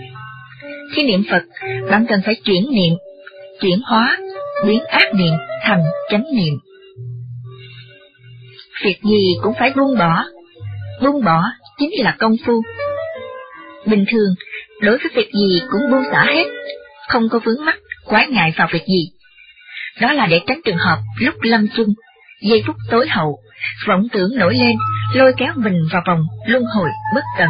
Khi niệm Phật, bạn cần phải chuyển niệm, chuyển hóa, biến ác niệm thành chánh niệm. Việc gì cũng phải buông bỏ, buông bỏ chính là công phu. Bình thường, đối với việc gì cũng buông xả hết, không có vướng mắc, quái ngại vào việc gì. Đó là để tránh trường hợp lúc lâm chung, giây phút tối hậu, vọng tưởng nổi lên, lôi kéo mình vào vòng luân hồi bất tận.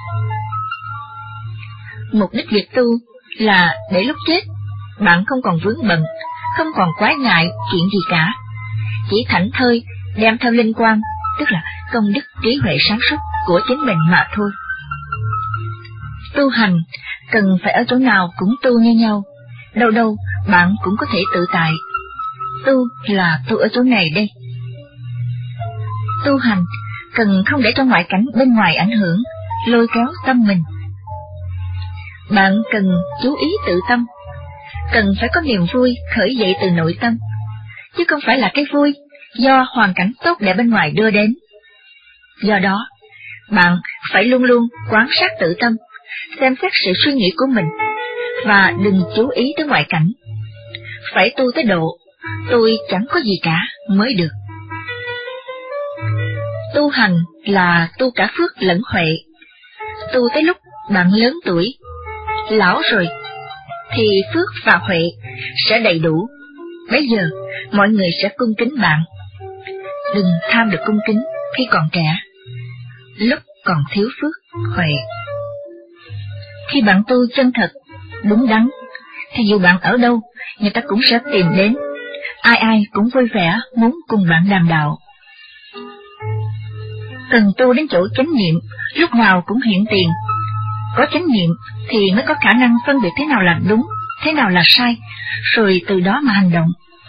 Mục đích việc tu là để lúc chết, bạn không còn vướng bận, không còn quái ngại chuyện gì cả, chỉ thảnh thơi đem theo linh quang, tức là công đức trí huệ sáng suốt của chính mình mà thôi. Tu hành cần phải ở chỗ nào cũng tu như nhau, đâu đâu bạn cũng có thể tự tại. Tu là tu ở chỗ này đây. Tu hành cần không để cho ngoại cảnh bên ngoài ảnh hưởng, lôi kéo tâm mình. Bạn cần chú ý tự tâm, cần phải có niềm vui khởi dậy từ nội tâm, chứ không phải là cái vui do hoàn cảnh tốt đẹp bên ngoài đưa đến. Do đó, bạn phải luôn luôn quan sát tự tâm, xem xét sự suy nghĩ của mình, và đừng chú ý tới ngoại cảnh. Phải tu tới độ tôi chẳng có gì cả mới được. Tu hành là tu cả phước lẫn huệ. Tu tới lúc bạn lớn tuổi, lão rồi, thì phước và huệ sẽ đầy đủ. Bây giờ mọi người sẽ cung kính bạn. Đừng tham được cung kính khi còn trẻ, lúc còn thiếu phước, huệ. Khi bạn tu chân thật, đúng đắn, thì dù bạn ở đâu, người ta cũng sẽ tìm đến. Ai ai cũng vui vẻ muốn cùng bạn đàm đạo. Cần tu đến chỗ chánh niệm, lúc nào cũng hiện tiền. Có chánh niệm thì mới có khả năng phân biệt thế nào là đúng, thế nào là sai, rồi từ đó mà hành động.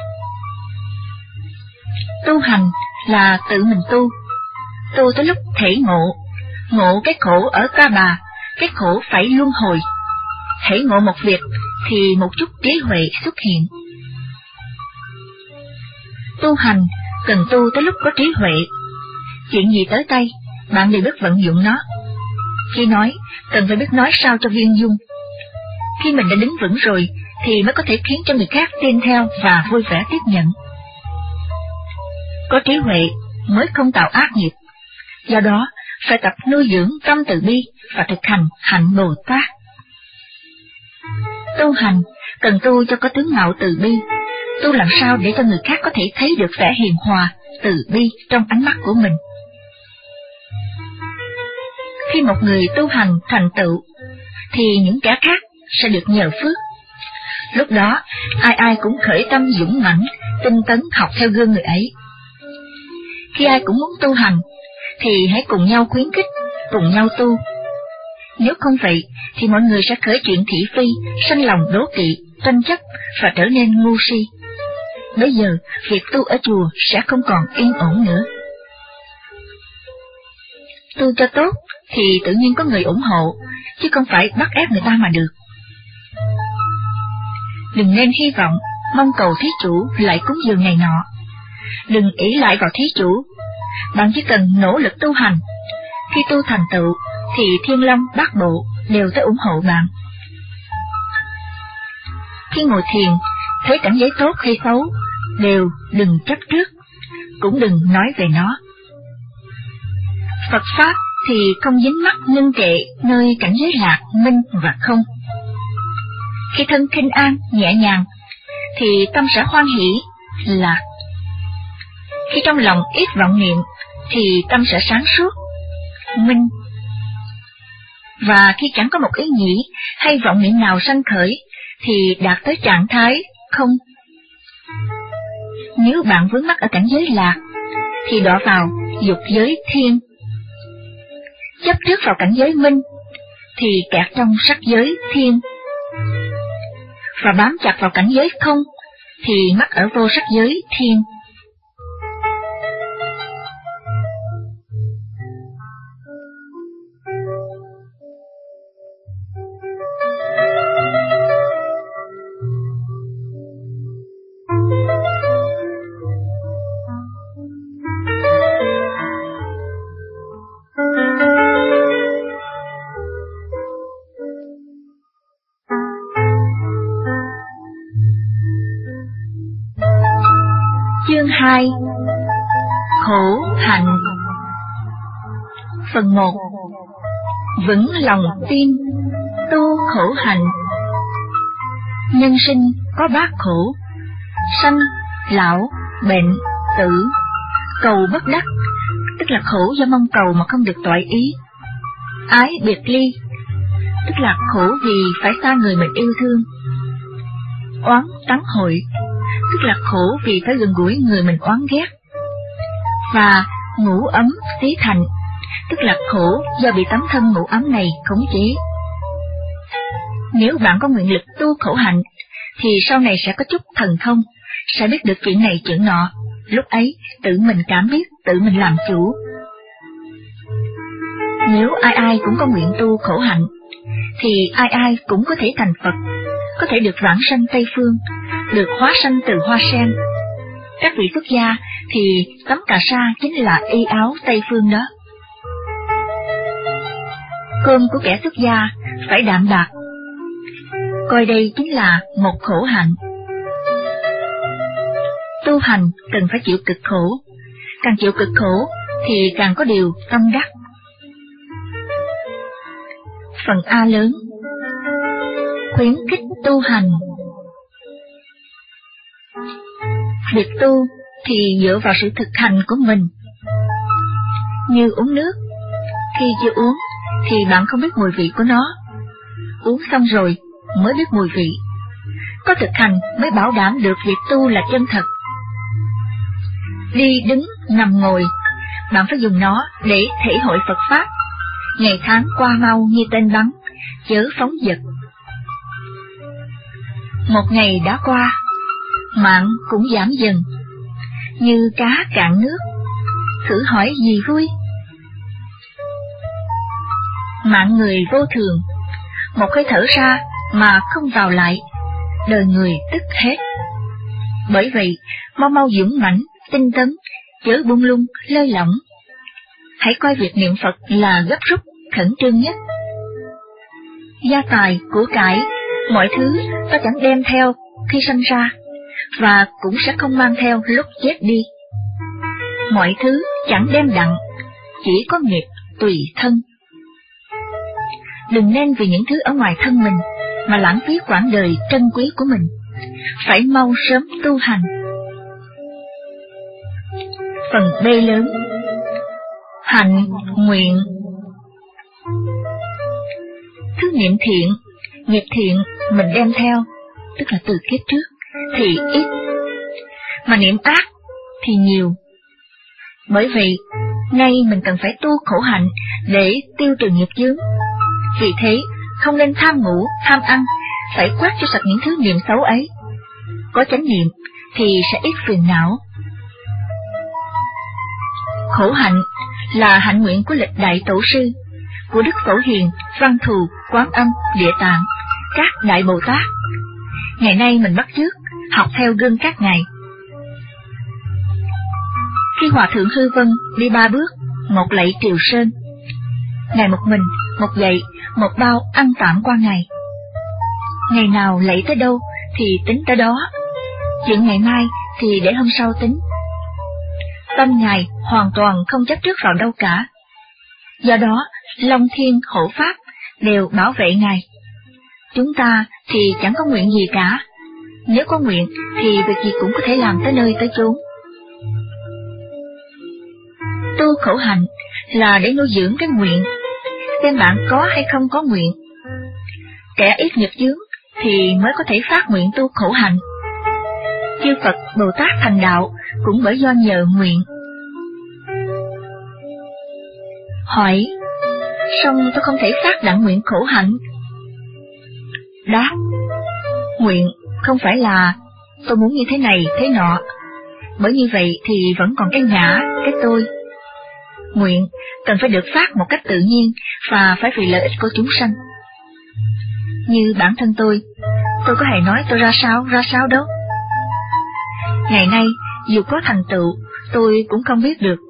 Tu hành là tự mình tu, tu tới lúc thể ngộ, ngộ cái khổ ở ta bà, cái khổ phải luân hồi. Thể ngộ một việc thì một chút trí huệ xuất hiện. Tu hành cần tu tới lúc có trí huệ. Chuyện gì tới tay, bạn đều biết vận dụng nó. Khi nói, cần phải biết nói sao cho viên dung. Khi mình đã đứng vững rồi, thì mới có thể khiến cho người khác tin theo và vui vẻ tiếp nhận. Có trí huệ mới không tạo ác nghiệp. Do đó, phải tập nuôi dưỡng tâm từ bi và thực hành hạnh Bồ Tát. Tu hành cần tu cho có tướng mạo từ bi, tu làm sao để cho người khác có thể thấy được vẻ hiền hòa, từ bi trong ánh mắt của mình. Khi một người tu hành thành tựu, thì những kẻ khác sẽ được nhờ phước. Lúc đó, ai ai cũng khởi tâm dũng mãnh, tinh tấn học theo gương người ấy. Khi ai cũng muốn tu hành, thì hãy cùng nhau khuyến khích, cùng nhau tu. Nếu không vậy, thì mọi người sẽ khởi chuyện thị phi, sanh lòng đố kỵ, tranh chấp và trở nên ngu si. Bây giờ, việc tu ở chùa sẽ không còn yên ổn nữa. Tu cho tốt thì tự nhiên có người ủng hộ, chứ không phải bắt ép người ta mà được. Đừng nên hy vọng, mong cầu thí chủ lại cúng dường ngày nọ. Đừng ỷ lại vào thí chủ. Bạn chỉ cần nỗ lực tu hành. Khi tu thành tựu, thì Thiên Long Bát Bộ đều tới ủng hộ bạn. Khi ngồi thiền, thấy cảnh giới tốt hay xấu, đều đừng chấp trước, cũng đừng nói về nó. Phật Pháp thì không dính mắc ngưng trệ nơi cảnh giới lạc, minh và không. Khi thân khinh an, nhẹ nhàng, thì tâm sẽ hoan hỷ, lạc. Khi trong lòng ít vọng niệm, thì tâm sẽ sáng suốt, minh. Và khi chẳng có một ý nghĩ hay vọng niệm nào sanh khởi, thì đạt tới trạng thái không. Nếu bạn vướng mắc ở cảnh giới lạc, thì đọa vào dục giới thiên. Chấp trước vào cảnh giới minh, thì kẹt trong sắc giới thiên. Và bám chặt vào cảnh giới không, thì mắc ở vô sắc giới thiên. hai. Khổ hạnh. Phần một. Vững lòng tin, tu khổ hạnh. Nhân sinh có bát khổ: sanh, lão, bệnh, tử. Cầu bất đắc, tức là khổ do mong cầu mà không được toại ý. Ái biệt ly, tức là khổ vì phải xa người mình yêu thương. Oán tắng hội, tức là khổ vì phải gần gũi người mình oán ghét. Và ngủ ấm xí thành, tức là khổ do bị tấm thân ngủ ấm này khống chế. Nếu bạn có nguyện lực tu khổ hạnh, thì sau này sẽ có chút thần thông, sẽ biết được chuyện này chuyện nọ, lúc ấy tự mình cảm biết, tự mình làm chủ. Nếu ai ai cũng có nguyện tu khổ hạnh, thì ai ai cũng có thể thành Phật, có thể được vãng sanh Tây Phương, được hóa sanh từ hoa sen. Các vị xuất gia thì tấm cà sa chính là y áo Tây Phương đó. Cơm của kẻ xuất gia phải đạm bạc, coi đây chính là một khổ hạnh. Tu hành cần phải chịu cực khổ, càng chịu cực khổ thì càng có điều tâm đắc. Phần A lớn. Khuyến khích tu hành. Việc tu thì dựa vào sự thực hành của mình. Như uống nước, khi chưa uống thì bạn không biết mùi vị của nó, uống xong rồi mới biết mùi vị. Có thực hành mới bảo đảm được việc tu là chân thật. Đi đứng nằm ngồi, bạn phải dùng nó để thể hội Phật Pháp. Ngày tháng qua mau như tên bắn, chớ phóng dật. Một ngày đã qua, mạng cũng giảm dần, như cá cạn nước, thử hỏi gì vui. Mạng người vô thường, một hơi thở ra mà không vào lại, đời người tức hết. Bởi vậy, mau mau dũng mãnh, tinh tấn, chớ buông lung, lơi lỏng. Hãy coi việc niệm Phật là gấp rút, khẩn trương nhất. Gia tài, của cải, mọi thứ ta chẳng đem theo khi sanh ra, và cũng sẽ không mang theo lúc chết đi. Mọi thứ chẳng đem đặng, chỉ có nghiệp tùy thân. Đừng nên vì những thứ ở ngoài thân mình mà lãng phí quãng đời trân quý của mình. Phải mau sớm tu hành. Phần B lớn. Hạnh nguyện. Thứ niệm thiện, nghiệp thiện mình đem theo, tức là từ kiếp trước, thì ít, mà niệm ác thì nhiều. Bởi vậy, nay mình cần phải tu khổ hạnh để tiêu trừ nghiệp chướng. Vì thế, không nên tham ngủ, tham ăn, phải quát cho sạch những thứ niệm xấu ấy. Có chánh niệm thì sẽ ít phiền não. Khổ hạnh là hạnh nguyện của lịch đại tổ sư, của Đức Phổ Hiền, Văn Thù, Quán Âm, Địa Tạng, các đại Bồ Tát. Ngày nay mình bắt chước, học theo gương các ngài. Khi Hòa Thượng Hư Vân đi ba bước, một lạy Triều Sơn, ngài một mình, một dậy, một bao ăn tạm qua ngày. Ngày nào lạy tới đâu thì tính tới đó, chuyện ngày mai thì để hôm sau tính. Tâm ngài hoàn toàn không chấp trước vào đâu cả. Do đó, Long Thiên Hộ Pháp đều bảo vệ ngài. Chúng ta thì chẳng có nguyện gì cả. Nếu có nguyện thì việc gì cũng có thể làm tới nơi tới chốn. Tu khổ hạnh là để nuôi dưỡng cái nguyện, xem bạn có hay không có nguyện. Kẻ ít nghiệp chướng thì mới có thể phát nguyện tu khổ hạnh. Chư Phật Bồ Tát thành đạo cũng bởi do nhờ nguyện. Hỏi, song tôi không thể phát đặng nguyện khổ hạnh. Đáp, nguyện không phải là tôi muốn như thế này thế nọ, bởi như vậy thì vẫn còn cái ngã, cái tôi. Nguyện cần phải được phát một cách tự nhiên và phải vì lợi ích của chúng sanh. Như bản thân tôi, tôi có hề nói tôi ra sao, ra sao đâu. Ngày nay, dù có thành tựu, tôi cũng không biết được.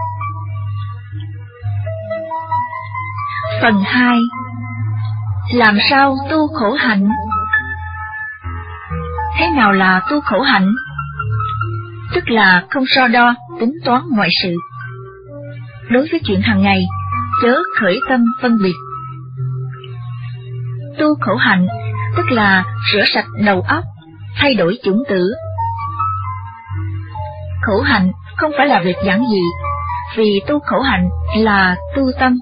Phần hai. Làm sao tu khổ hạnh? Thế nào là tu khổ hạnh? tức là không so đo, tính toán mọi sự. Đối với chuyện hàng ngày, chớ khởi tâm phân biệt. Tu khổ hạnh, tức là rửa sạch đầu óc, thay đổi chủng tử. Khổ hạnh không phải là việc giản dị, vì tu khổ hạnh là tu tâm.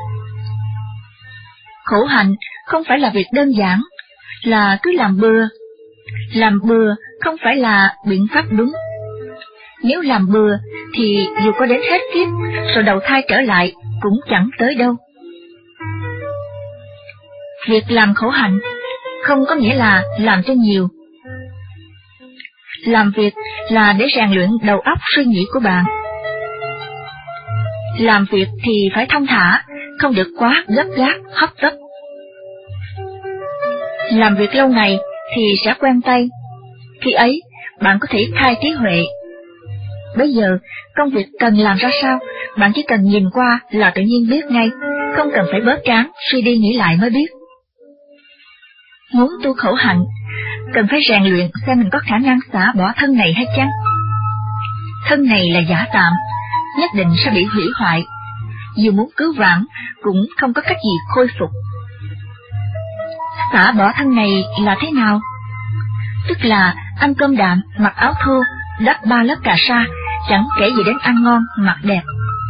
Khổ hạnh không phải là việc đơn giản, là cứ làm bừa. Làm bừa không phải là biện pháp đúng. Nếu làm bừa thì dù có đến hết kiếp rồi đầu thai trở lại cũng chẳng tới đâu. Việc làm khổ hạnh không có nghĩa là làm cho nhiều. Làm việc là để rèn luyện đầu óc suy nghĩ của bạn. Làm việc thì phải thông thả, không được quá gấp gáp, hấp tấp. Làm việc lâu ngày thì sẽ quen tay. Khi ấy, bạn có thể khai trí huệ. Bây giờ, công việc cần làm ra sao, bạn chỉ cần nhìn qua là tự nhiên biết ngay, không cần phải bớt tráng, suy đi nghĩ lại mới biết. Muốn tu khổ hạnh, cần phải rèn luyện xem mình có khả năng xả bỏ thân này hay chăng. Thân này là giả tạm, nhất định sẽ bị hủy hoại. Dù muốn cứu vãn, cũng không có cách gì khôi phục. Xả bỏ thân này là thế nào? Tức là ăn cơm đạm, mặc áo thô, đắp ba lớp cà sa, chẳng kể gì đến ăn ngon, mặc đẹp.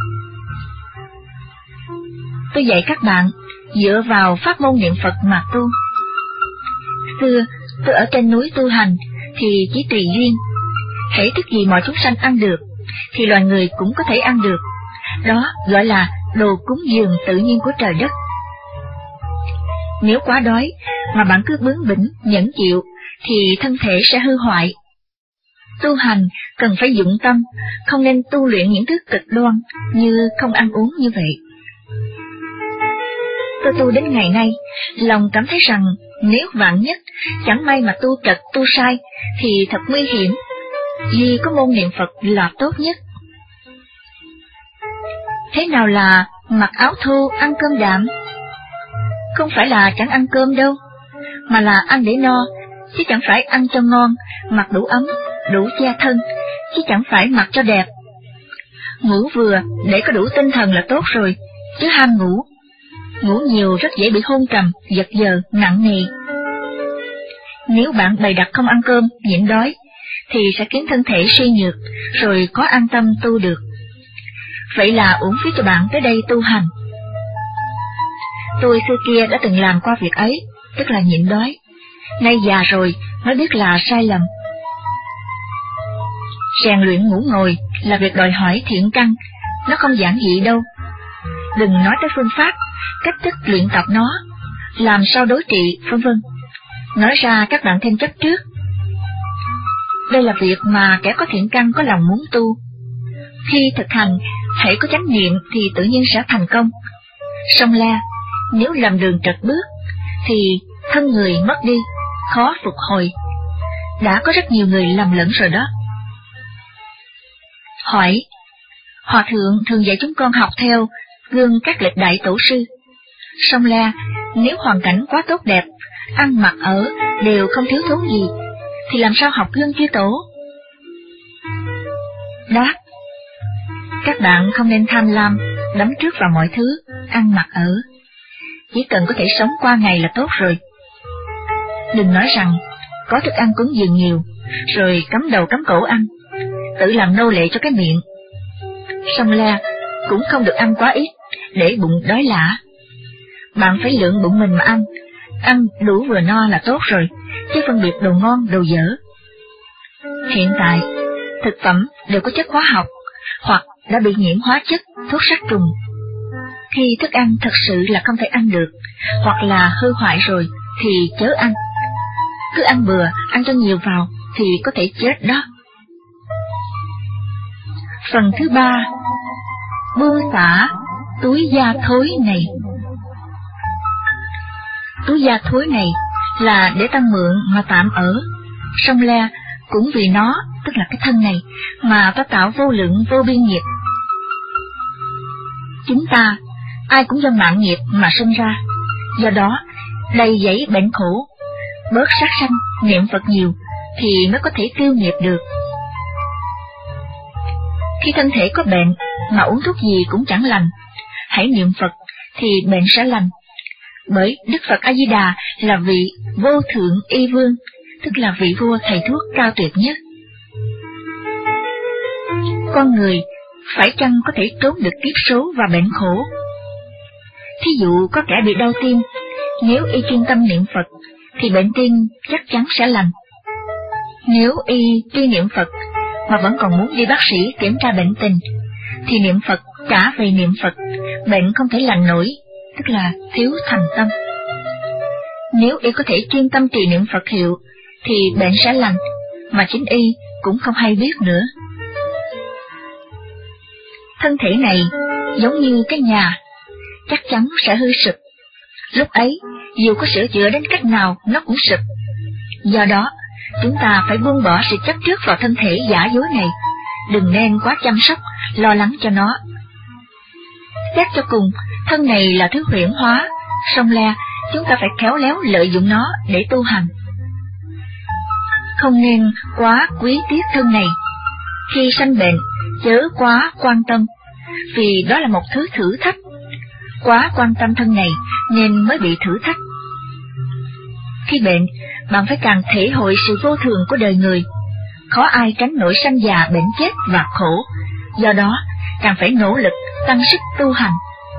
Tôi dạy các bạn dựa vào pháp môn niệm Phật mà tu. Xưa, tôi ở trên núi tu hành, thì chỉ tùy duyên. Hễ thức gì mọi chúng sanh ăn được, thì loài người cũng có thể ăn được. Đó gọi là đồ cúng dường tự nhiên của trời đất. Nếu quá đói, mà bạn cứ bướng bỉnh, nhẫn chịu, thì thân thể sẽ hư hoại. Tu hành cần phải dụng tâm, không nên tu luyện những thứ cực đoan như không ăn uống như vậy. Tôi tu đến ngày nay, lòng cảm thấy rằng nếu vạn nhất, chẳng may mà tu trật tu sai, thì thật nguy hiểm. Duy có môn niệm Phật là tốt nhất. Thế nào là mặc áo thô, ăn cơm đạm? Không phải là chẳng ăn cơm đâu, mà là ăn để no, chứ chẳng phải ăn cho ngon, mặc đủ ấm, đủ che thân, chứ chẳng phải mặc cho đẹp. Ngủ vừa để có đủ tinh thần là tốt rồi, chứ ham ngủ. Ngủ nhiều rất dễ bị hôn trầm, giật giờ, nặng nề. Nếu bạn bày đặt không ăn cơm, nhịn đói, thì sẽ khiến thân thể suy nhược, rồi có an tâm tu được. Vậy là uổng phí cho bạn tới đây tu hành. Tôi xưa kia đã từng làm qua việc ấy, tức là nhịn đói. Nay già rồi mới biết là sai lầm. Rèn luyện ngủ ngồi là việc đòi hỏi thiện căn, nó không giản dị đâu. Đừng nói tới phương pháp, cách thức luyện tập nó, làm sao đối trị, vân vân. Nói ra các bạn thêm chấp trước. Đây là việc mà kẻ có thiện căn có lòng muốn tu. Khi thực hành, hãy có chánh niệm thì tự nhiên sẽ thành công. Song la, nếu lầm đường trật bước, thì thân người mất đi, khó phục hồi. Đã có rất nhiều người lầm lẫn rồi đó. Hỏi, Hòa thượng thường dạy chúng con học theo gương các lịch đại tổ sư. Song la, nếu hoàn cảnh quá tốt đẹp, ăn mặc ở đều không thiếu thốn gì, thì làm sao học gương chư tổ? Đáp, các bạn không nên tham lam, đắm trước vào mọi thứ, ăn mặc ở. Chỉ cần có thể sống qua ngày là tốt rồi. Đừng nói rằng, có thức ăn cúng dường nhiều, rồi cắm đầu cắm cổ ăn, tự làm nô lệ cho cái miệng. Song la, cũng không được ăn quá ít, để bụng đói lả. Bạn phải lượng bụng mình mà ăn, ăn đủ vừa no là tốt rồi, chứ phân biệt đồ ngon, đồ dở. Hiện tại, thực phẩm đều có chất hóa học, hoặc đã bị nhiễm hóa chất, thuốc sát trùng. Khi thức ăn thật sự là không thể ăn được, hoặc là hư hoại rồi, thì chớ ăn. Cứ ăn bừa, ăn cho nhiều vào, thì có thể chết đó. Phần thứ ba, buông xả túi da thối này. Túi da thối này là để ta mượn mà tạm ở. Song la, cũng vì nó, tức là cái thân này, mà ta tạo vô lượng vô biên nghiệp. Chúng ta, ai cũng do mạng nghiệp mà sinh ra, do đó, đầy dẫy bệnh khổ, bớt sát sanh, niệm Phật nhiều, thì mới có thể tiêu nghiệp được. Khi thân thể có bệnh mà uống thuốc gì cũng chẳng lành, hãy niệm Phật thì bệnh sẽ lành. Bởi Đức Phật A Di Đà là vị vô thượng y vương, tức là vị vua thầy thuốc cao tuyệt nhất. Con người phải chăng có thể trốn được kiếp số và bệnh khổ? Thí dụ có kẻ bị đau tim, nếu y chuyên tâm niệm Phật thì bệnh tim chắc chắn sẽ lành. Nếu y tuy niệm Phật mà vẫn còn muốn đi bác sĩ kiểm tra bệnh tình, thì niệm Phật trả về niệm Phật, bệnh không thể lành nổi, tức là thiếu thành tâm. Nếu y có thể chuyên tâm trì niệm Phật hiệu, thì bệnh sẽ lành, mà chính y cũng không hay biết nữa. Thân thể này giống như cái nhà, chắc chắn sẽ hư sụp. Lúc ấy, dù có sửa chữa đến cách nào nó cũng sụp. Do đó, chúng ta phải buông bỏ sự chấp trước vào thân thể giả dối này, đừng nên quá chăm sóc, lo lắng cho nó. Xét cho cùng, thân này là thứ huyễn hóa, song le, chúng ta phải khéo léo lợi dụng nó để tu hành. Không nên quá quý tiếc thân này. Khi sanh bệnh, chớ quá quan tâm, vì đó là một thứ thử thách. Quá quan tâm thân này nên mới bị thử thách. Khi bệnh, bạn phải càng thể hội sự vô thường của đời người. Khó ai tránh nổi sanh già bệnh chết và khổ, do đó càng phải nỗ lực tăng sức tu hành.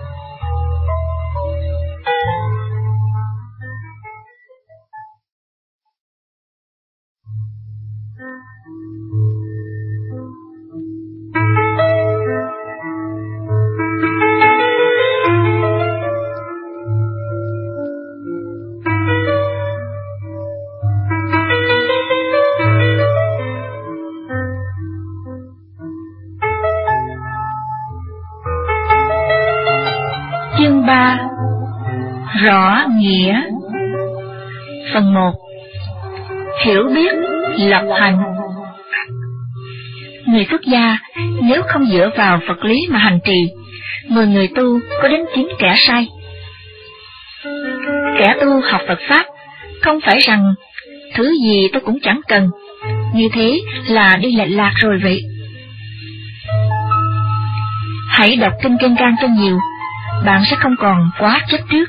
Chương ba. Rõ nghĩa. Phần một. Hiểu biết lập hành. Người xuất gia nếu không dựa vào Phật lý mà hành trì, mười người tu có đến chín kẻ sai. Kẻ tu học Phật Pháp không phải rằng thứ gì tôi cũng chẳng cần, như thế là đi lệch lạc rồi vậy. Hãy đọc kinh Kim Cang cho nhiều, bạn sẽ không còn quá chấp trước.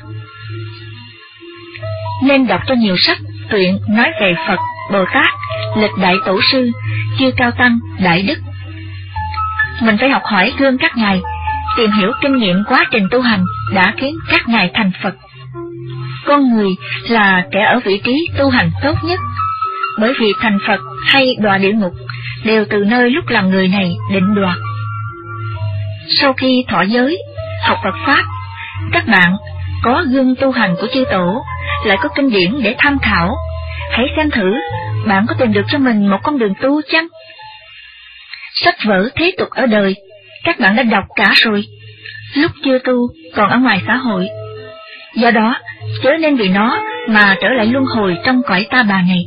Nên đọc cho nhiều sách truyện nói về Phật, Bồ Tát, lịch đại tổ sư, chư cao tăng, đại đức. Mình phải học hỏi gương các ngài, tìm hiểu kinh nghiệm quá trình tu hành đã khiến các ngài thành Phật. Con người là kẻ ở vị trí tu hành tốt nhất, bởi vì thành Phật hay đọa địa ngục đều từ nơi lúc làm người này định đoạt. Sau khi thọ giới, học Phật Pháp, các bạn có gương tu hành của chư tổ, lại có kinh điển để tham khảo. Hãy xem thử, bạn có tìm được cho mình một con đường tu chăng? Sách vở thế tục ở đời, các bạn đã đọc cả rồi, lúc chưa tu còn ở ngoài xã hội. Do đó, chớ nên vì nó mà trở lại luân hồi trong cõi ta bà này.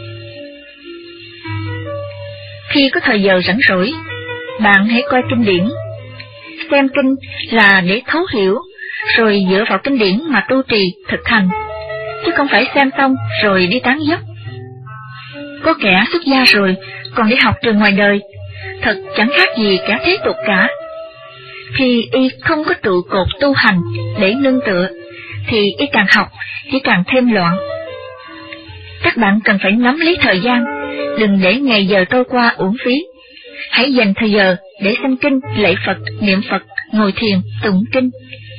Khi có thời giờ rảnh rỗi, bạn hãy coi kinh điển. Xem kinh là để thấu hiểu, rồi dựa vào kinh điển mà tu trì, thực hành, chứ không phải xem xong rồi đi tán dốc. Có kẻ xuất gia rồi còn đi học trường ngoài đời, thật chẳng khác gì kẻ thế tục cả. Khi y không có trụ cột tu hành để nương tựa, thì y càng học chỉ càng thêm loạn. Các bạn cần phải nắm lấy thời gian, đừng để ngày giờ trôi qua uổng phí. Hãy dành thời giờ để xem kinh, lạy Phật, niệm Phật, ngồi thiền, tụng kinh.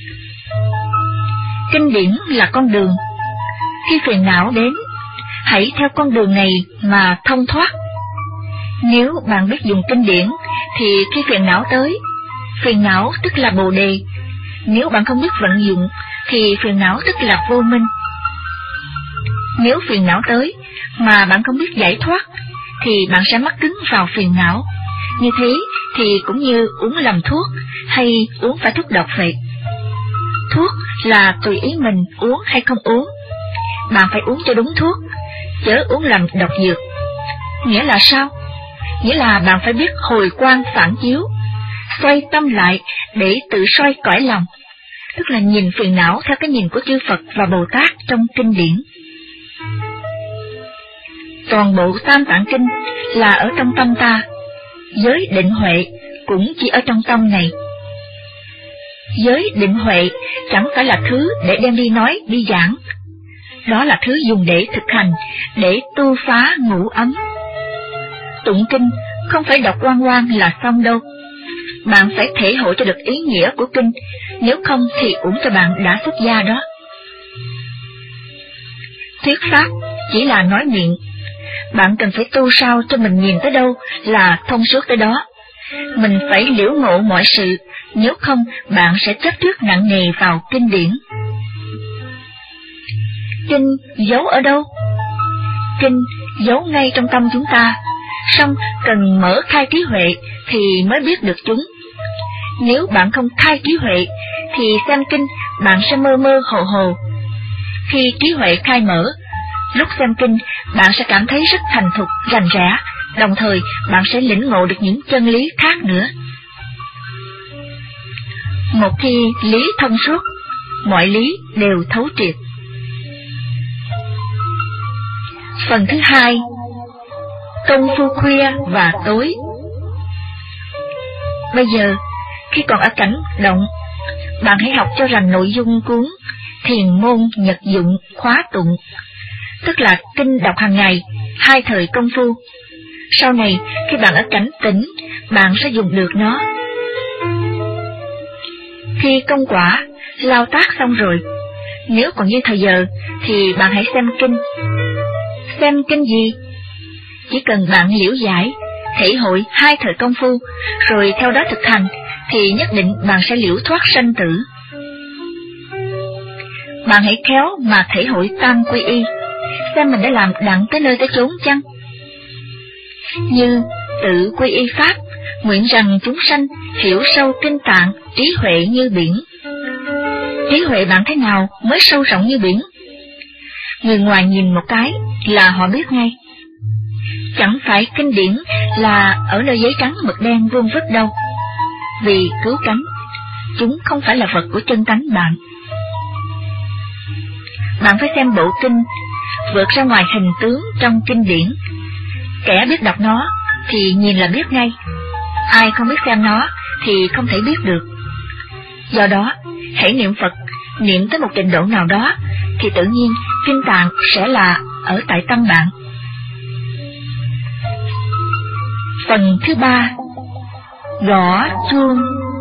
Kinh điển là con đường. Khi phiền não đến, hãy theo con đường này mà thông thoát. Nếu bạn biết dùng kinh điển, thì khi phiền não tới, phiền não tức là bồ đề. Nếu bạn không biết vận dụng, thì phiền não tức là vô minh. Nếu phiền não tới mà bạn không biết giải thoát, thì bạn sẽ mắc cứng vào phiền não. Như thế thì cũng như uống lầm thuốc hay uống phải thuốc độc vậy. Thuốc là tùy ý mình uống hay không uống. Bạn phải uống cho đúng thuốc, chớ uống lầm độc dược. Nghĩa là sao? Nghĩa là bạn phải biết hồi quang phản chiếu, xoay tâm lại để tự soi cõi lòng, tức là nhìn phiền não theo cái nhìn của chư Phật và Bồ Tát trong kinh điển. Toàn bộ Tam Tạng Kinh là ở trong tâm ta. Giới định huệ cũng chỉ ở trong tâm này. Giới định huệ chẳng phải là thứ để đem đi nói, đi giảng. Đó là thứ dùng để thực hành, để tu phá ngũ ấm. Tụng kinh không phải đọc oan oan là xong đâu. Bạn phải thể hội cho được ý nghĩa của kinh, nếu không thì uổng cho bạn đã xuất gia đó. Thuyết pháp chỉ là nói miệng. Bạn cần phải tu sao cho mình nhìn tới đâu là thông suốt tới đó. Mình phải liễu ngộ mọi sự, nếu không bạn sẽ chấp trước nặng nề vào kinh điển. Kinh giấu ở đâu? Kinh giấu ngay trong tâm chúng ta, song cần mở khai trí huệ thì mới biết được chúng. Nếu bạn không khai trí huệ thì xem kinh bạn sẽ mơ mơ hồ hồ. Khi trí huệ khai mở, lúc xem kinh bạn sẽ cảm thấy rất thành thục, rành rẽ, đồng thời bạn sẽ lĩnh ngộ được những chân lý khác nữa. Một khi lý thông suốt, mọi lý đều thấu triệt. Phần thứ hai, công phu khuya và tối. Bây giờ, khi còn ở cảnh động, bạn hãy học cho rằng nội dung cuốn Thiền môn nhật dụng khóa tụng, tức là kinh đọc hàng ngày, hai thời công phu. Sau này, khi bạn ở cảnh tĩnh, bạn sẽ dùng được nó. Khi công quả, lao tác xong rồi, nếu còn như thời giờ, thì bạn hãy xem kinh. Xem kinh gì? Chỉ cần bạn liễu giải, thể hội hai thời công phu, rồi theo đó thực hành, thì nhất định bạn sẽ liễu thoát sanh tử. Bạn hãy khéo mà thể hội tam quy y, xem mình đã làm đặng tới nơi tới chốn chăng? Như tự quy y pháp, nguyện rằng chúng sanh hiểu sâu kinh tạng, trí huệ như biển. Trí huệ bạn thế nào mới sâu rộng như biển? Người ngoài nhìn một cái là họ biết ngay. Chẳng phải kinh điển là ở nơi giấy trắng mực đen vuông vức đâu. Vì cứu cánh, chúng không phải là vật của chân tánh bạn. Bạn phải xem bộ kinh, vượt ra ngoài hình tướng trong kinh điển. Kẻ biết đọc nó thì nhìn là biết ngay. Ai không biết xem nó thì không thể biết được. Do đó, hãy niệm Phật, niệm tới một trình độ nào đó, thì tự nhiên kinh tạng sẽ là ở tại tâm bạn. Phần thứ ba, gõ chuông.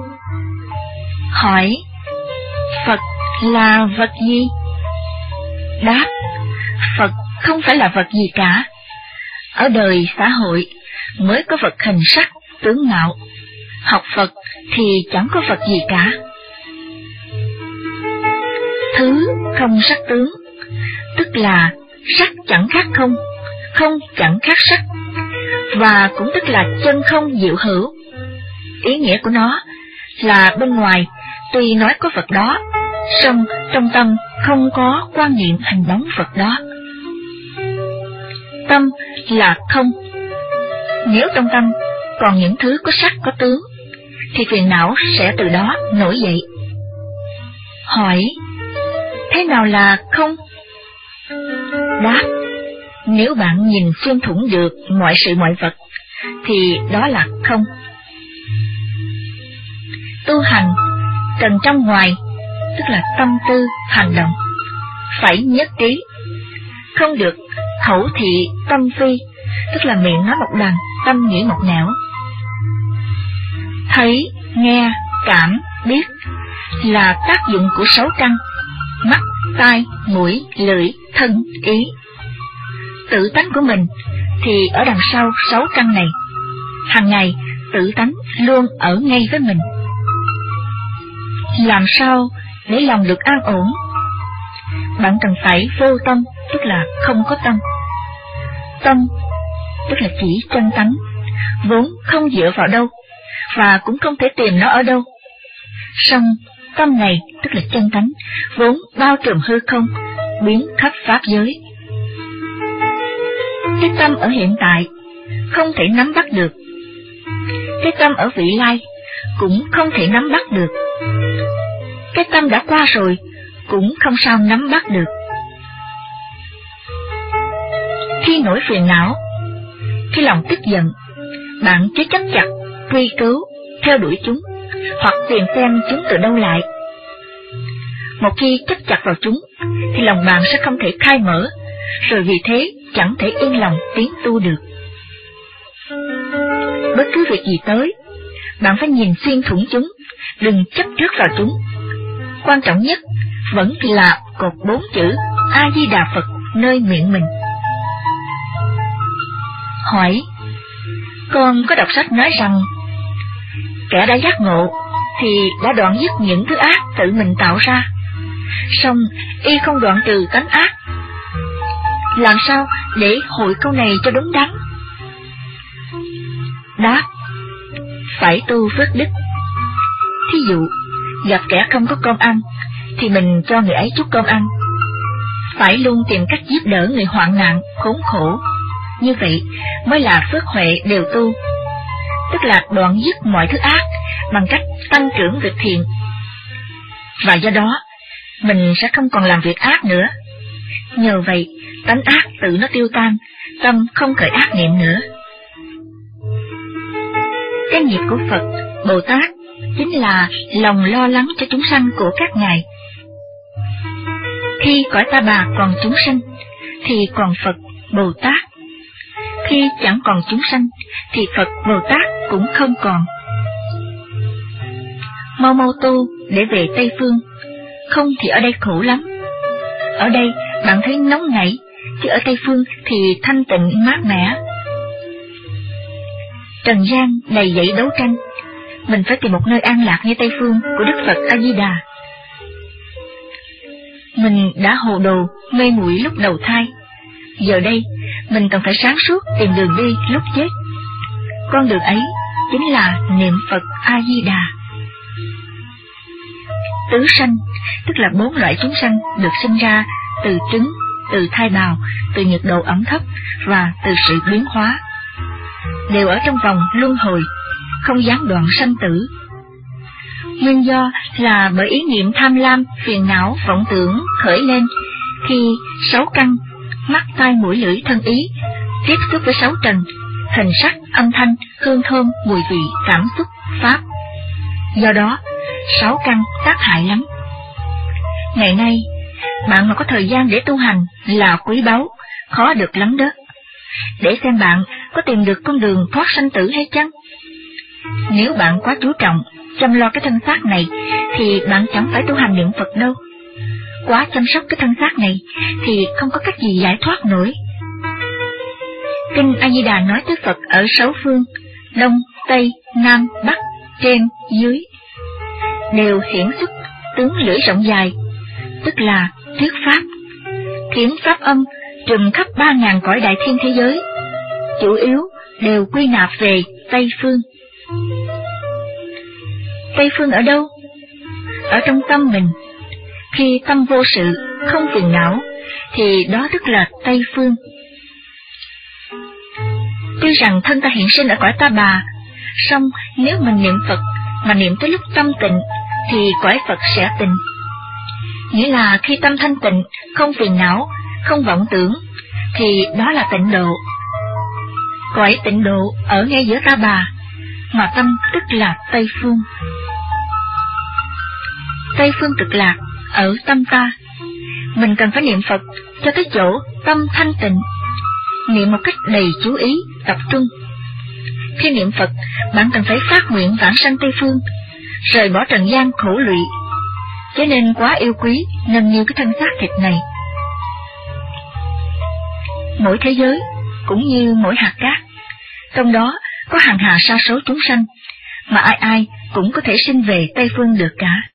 Hỏi, Phật là vật gì? Đáp, Phật không phải là vật gì cả. Ở đời xã hội mới có vật hình sắc, tướng mạo. Học Phật thì chẳng có vật gì cả. Thứ không sắc tướng, tức là sắc chẳng khác không, không chẳng khác sắc, và cũng tức là chân không diệu hữu. Ý nghĩa của nó là bên ngoài tuy nói có vật đó, song trong tâm không có quan niệm hình bóng vật đó. Tâm là không. Nếu trong tâm còn những thứ có sắc có tướng, thì phiền não sẽ từ đó nổi dậy. Hỏi, thế nào là không? Đáp, nếu bạn nhìn xuyên thủng được mọi sự mọi vật, thì đó là không. Tu hành cần trong ngoài, tức là tâm tư, hành động, phải nhất trí, không được khẩu thị tâm phi, tức là miệng nói một đằng, tâm nghĩ một nẻo. Thấy, nghe, cảm, biết là tác dụng của sáu căn: mắt, tai, mũi, lưỡi, thân, ý. Tự tánh của mình thì ở đằng sau sáu căn này. Hàng ngày tự tánh luôn ở ngay với mình. Làm sao để lòng được an ổn? Bạn cần phải vô tâm, tức là không có tâm. Tâm tức là chỉ chân tánh, vốn không dựa vào đâu, và cũng không thể tìm nó ở đâu. Song tâm này tức là chân tánh, vốn bao trùm hư không, biến khắp pháp giới. Cái tâm ở hiện tại không thể nắm bắt được. Cái tâm ở vị lai cũng không thể nắm bắt được. Cái tâm đã qua rồi cũng không sao nắm bắt được. Khi nổi phiền não, khi lòng tức giận, bạn cứ chấp chặt, truy cứu, theo đuổi chúng, hoặc tìm xem chúng từ đâu lại. Một khi chấp chặt vào chúng, thì lòng bạn sẽ không thể khai mở, rồi vì thế chẳng thể yên lòng tiến tu được. Bất cứ việc gì tới, bạn phải nhìn xuyên thủng chúng, đừng chấp trước vào chúng. Quan trọng nhất vẫn là cột bốn chữ A Di Đà Phật nơi miệng mình. Hỏi: con có đọc sách nói rằng kẻ đã giác ngộ thì đã đoạn dứt những thứ ác tự mình tạo ra, song y không đoạn trừ tánh ác. Làm sao để hội câu này cho đúng đắn? Đáp: phải tu phước đức. Thí dụ, gặp kẻ không có cơm ăn, thì mình cho người ấy chút cơm ăn. Phải luôn tìm cách giúp đỡ người hoạn nạn, khốn khổ. Như vậy mới là phước huệ đều tu, tức là đoạn dứt mọi thứ ác bằng cách tăng trưởng việc thiện. Và do đó, mình sẽ không còn làm việc ác nữa. Nhờ vậy, tánh ác tự nó tiêu tan, tâm không khởi ác niệm nữa. Cái nghiệp của Phật, Bồ Tát chính là lòng lo lắng cho chúng sanh của các ngài. Khi cõi Ta Bà còn chúng sanh, thì còn Phật, Bồ Tát. Khi chẳng còn chúng sanh, thì Phật, Bồ Tát cũng không còn. Mau mau tu để về Tây Phương, không thì ở đây khổ lắm. Ở đây bạn thấy nóng nảy, chứ ở Tây Phương thì thanh tịnh mát mẻ. Trần gian đầy dẫy đấu tranh, mình phải tìm một nơi an lạc như Tây Phương của Đức Phật A Di Đà. Mình đã hồ đồ, mê muội lúc đầu thai, giờ đây mình cần phải sáng suốt tìm đường đi lúc chết. Con đường ấy chính là niệm Phật A Di Đà. Tứ sanh, tức là bốn loại chúng sanh được sinh ra từ trứng, từ thai bào, từ nhiệt độ ẩm thấp và từ sự biến hóa, đều ở trong vòng luân hồi, không gián đoạn sanh tử. Nguyên do là bởi ý niệm tham lam, phiền não, vọng tưởng khởi lên khi sáu căn, mắt, tai, mũi, lưỡi, thân, ý tiếp xúc với sáu trần, hình sắc, âm thanh, hương thơm, mùi vị, cảm xúc, pháp. Do đó, sáu căn tác hại lắm. Ngày nay, bạn mà có thời gian để tu hành là quý báu, khó được lắm đó. Để xem bạn có tìm được con đường thoát sanh tử hay chăng? Nếu bạn quá chú trọng chăm lo cái thân xác này, thì bạn chẳng phải tu hành niệm Phật đâu. Quá chăm sóc cái thân xác này thì không có cách gì giải thoát nổi. Kinh A Di Đà nói tới Phật ở sáu phương, Đông, Tây, Nam, Bắc, trên, dưới, đều hiển xuất tướng lưỡi rộng dài, tức là thuyết pháp, khiến pháp âm trùm khắp ba ngàn cõi đại thiên thế giới, chủ yếu đều quy nạp về Tây Phương. Tây Phương ở đâu? Ở trong tâm mình. Khi tâm vô sự, không phiền não, thì đó tức là Tây Phương. Tuy rằng thân ta hiện sinh ở cõi Ta Bà, song nếu mình niệm Phật mà niệm tới lúc tâm tịnh, thì cõi Phật sẽ tịnh. Nghĩa là khi tâm thanh tịnh, không phiền não, không vọng tưởng, thì đó là tịnh độ. Cõi tịnh độ ở ngay giữa Ta Bà, mà tâm tức là Tây Phương. Tây Phương cực lạc ở tâm ta. Mình cần phải niệm Phật cho tới chỗ tâm thanh tịnh, niệm một cách đầy chú ý, tập trung. Khi niệm Phật, bạn cần phải phát nguyện vãng sanh Tây Phương, rời bỏ trần gian khổ lụy, cho nên quá yêu quý, nâng niu cái thân xác thịt này. Mỗi thế giới cũng như mỗi hạt cát, trong đó có hàng hà sa số chúng sanh, mà ai ai cũng có thể sinh về Tây Phương được cả.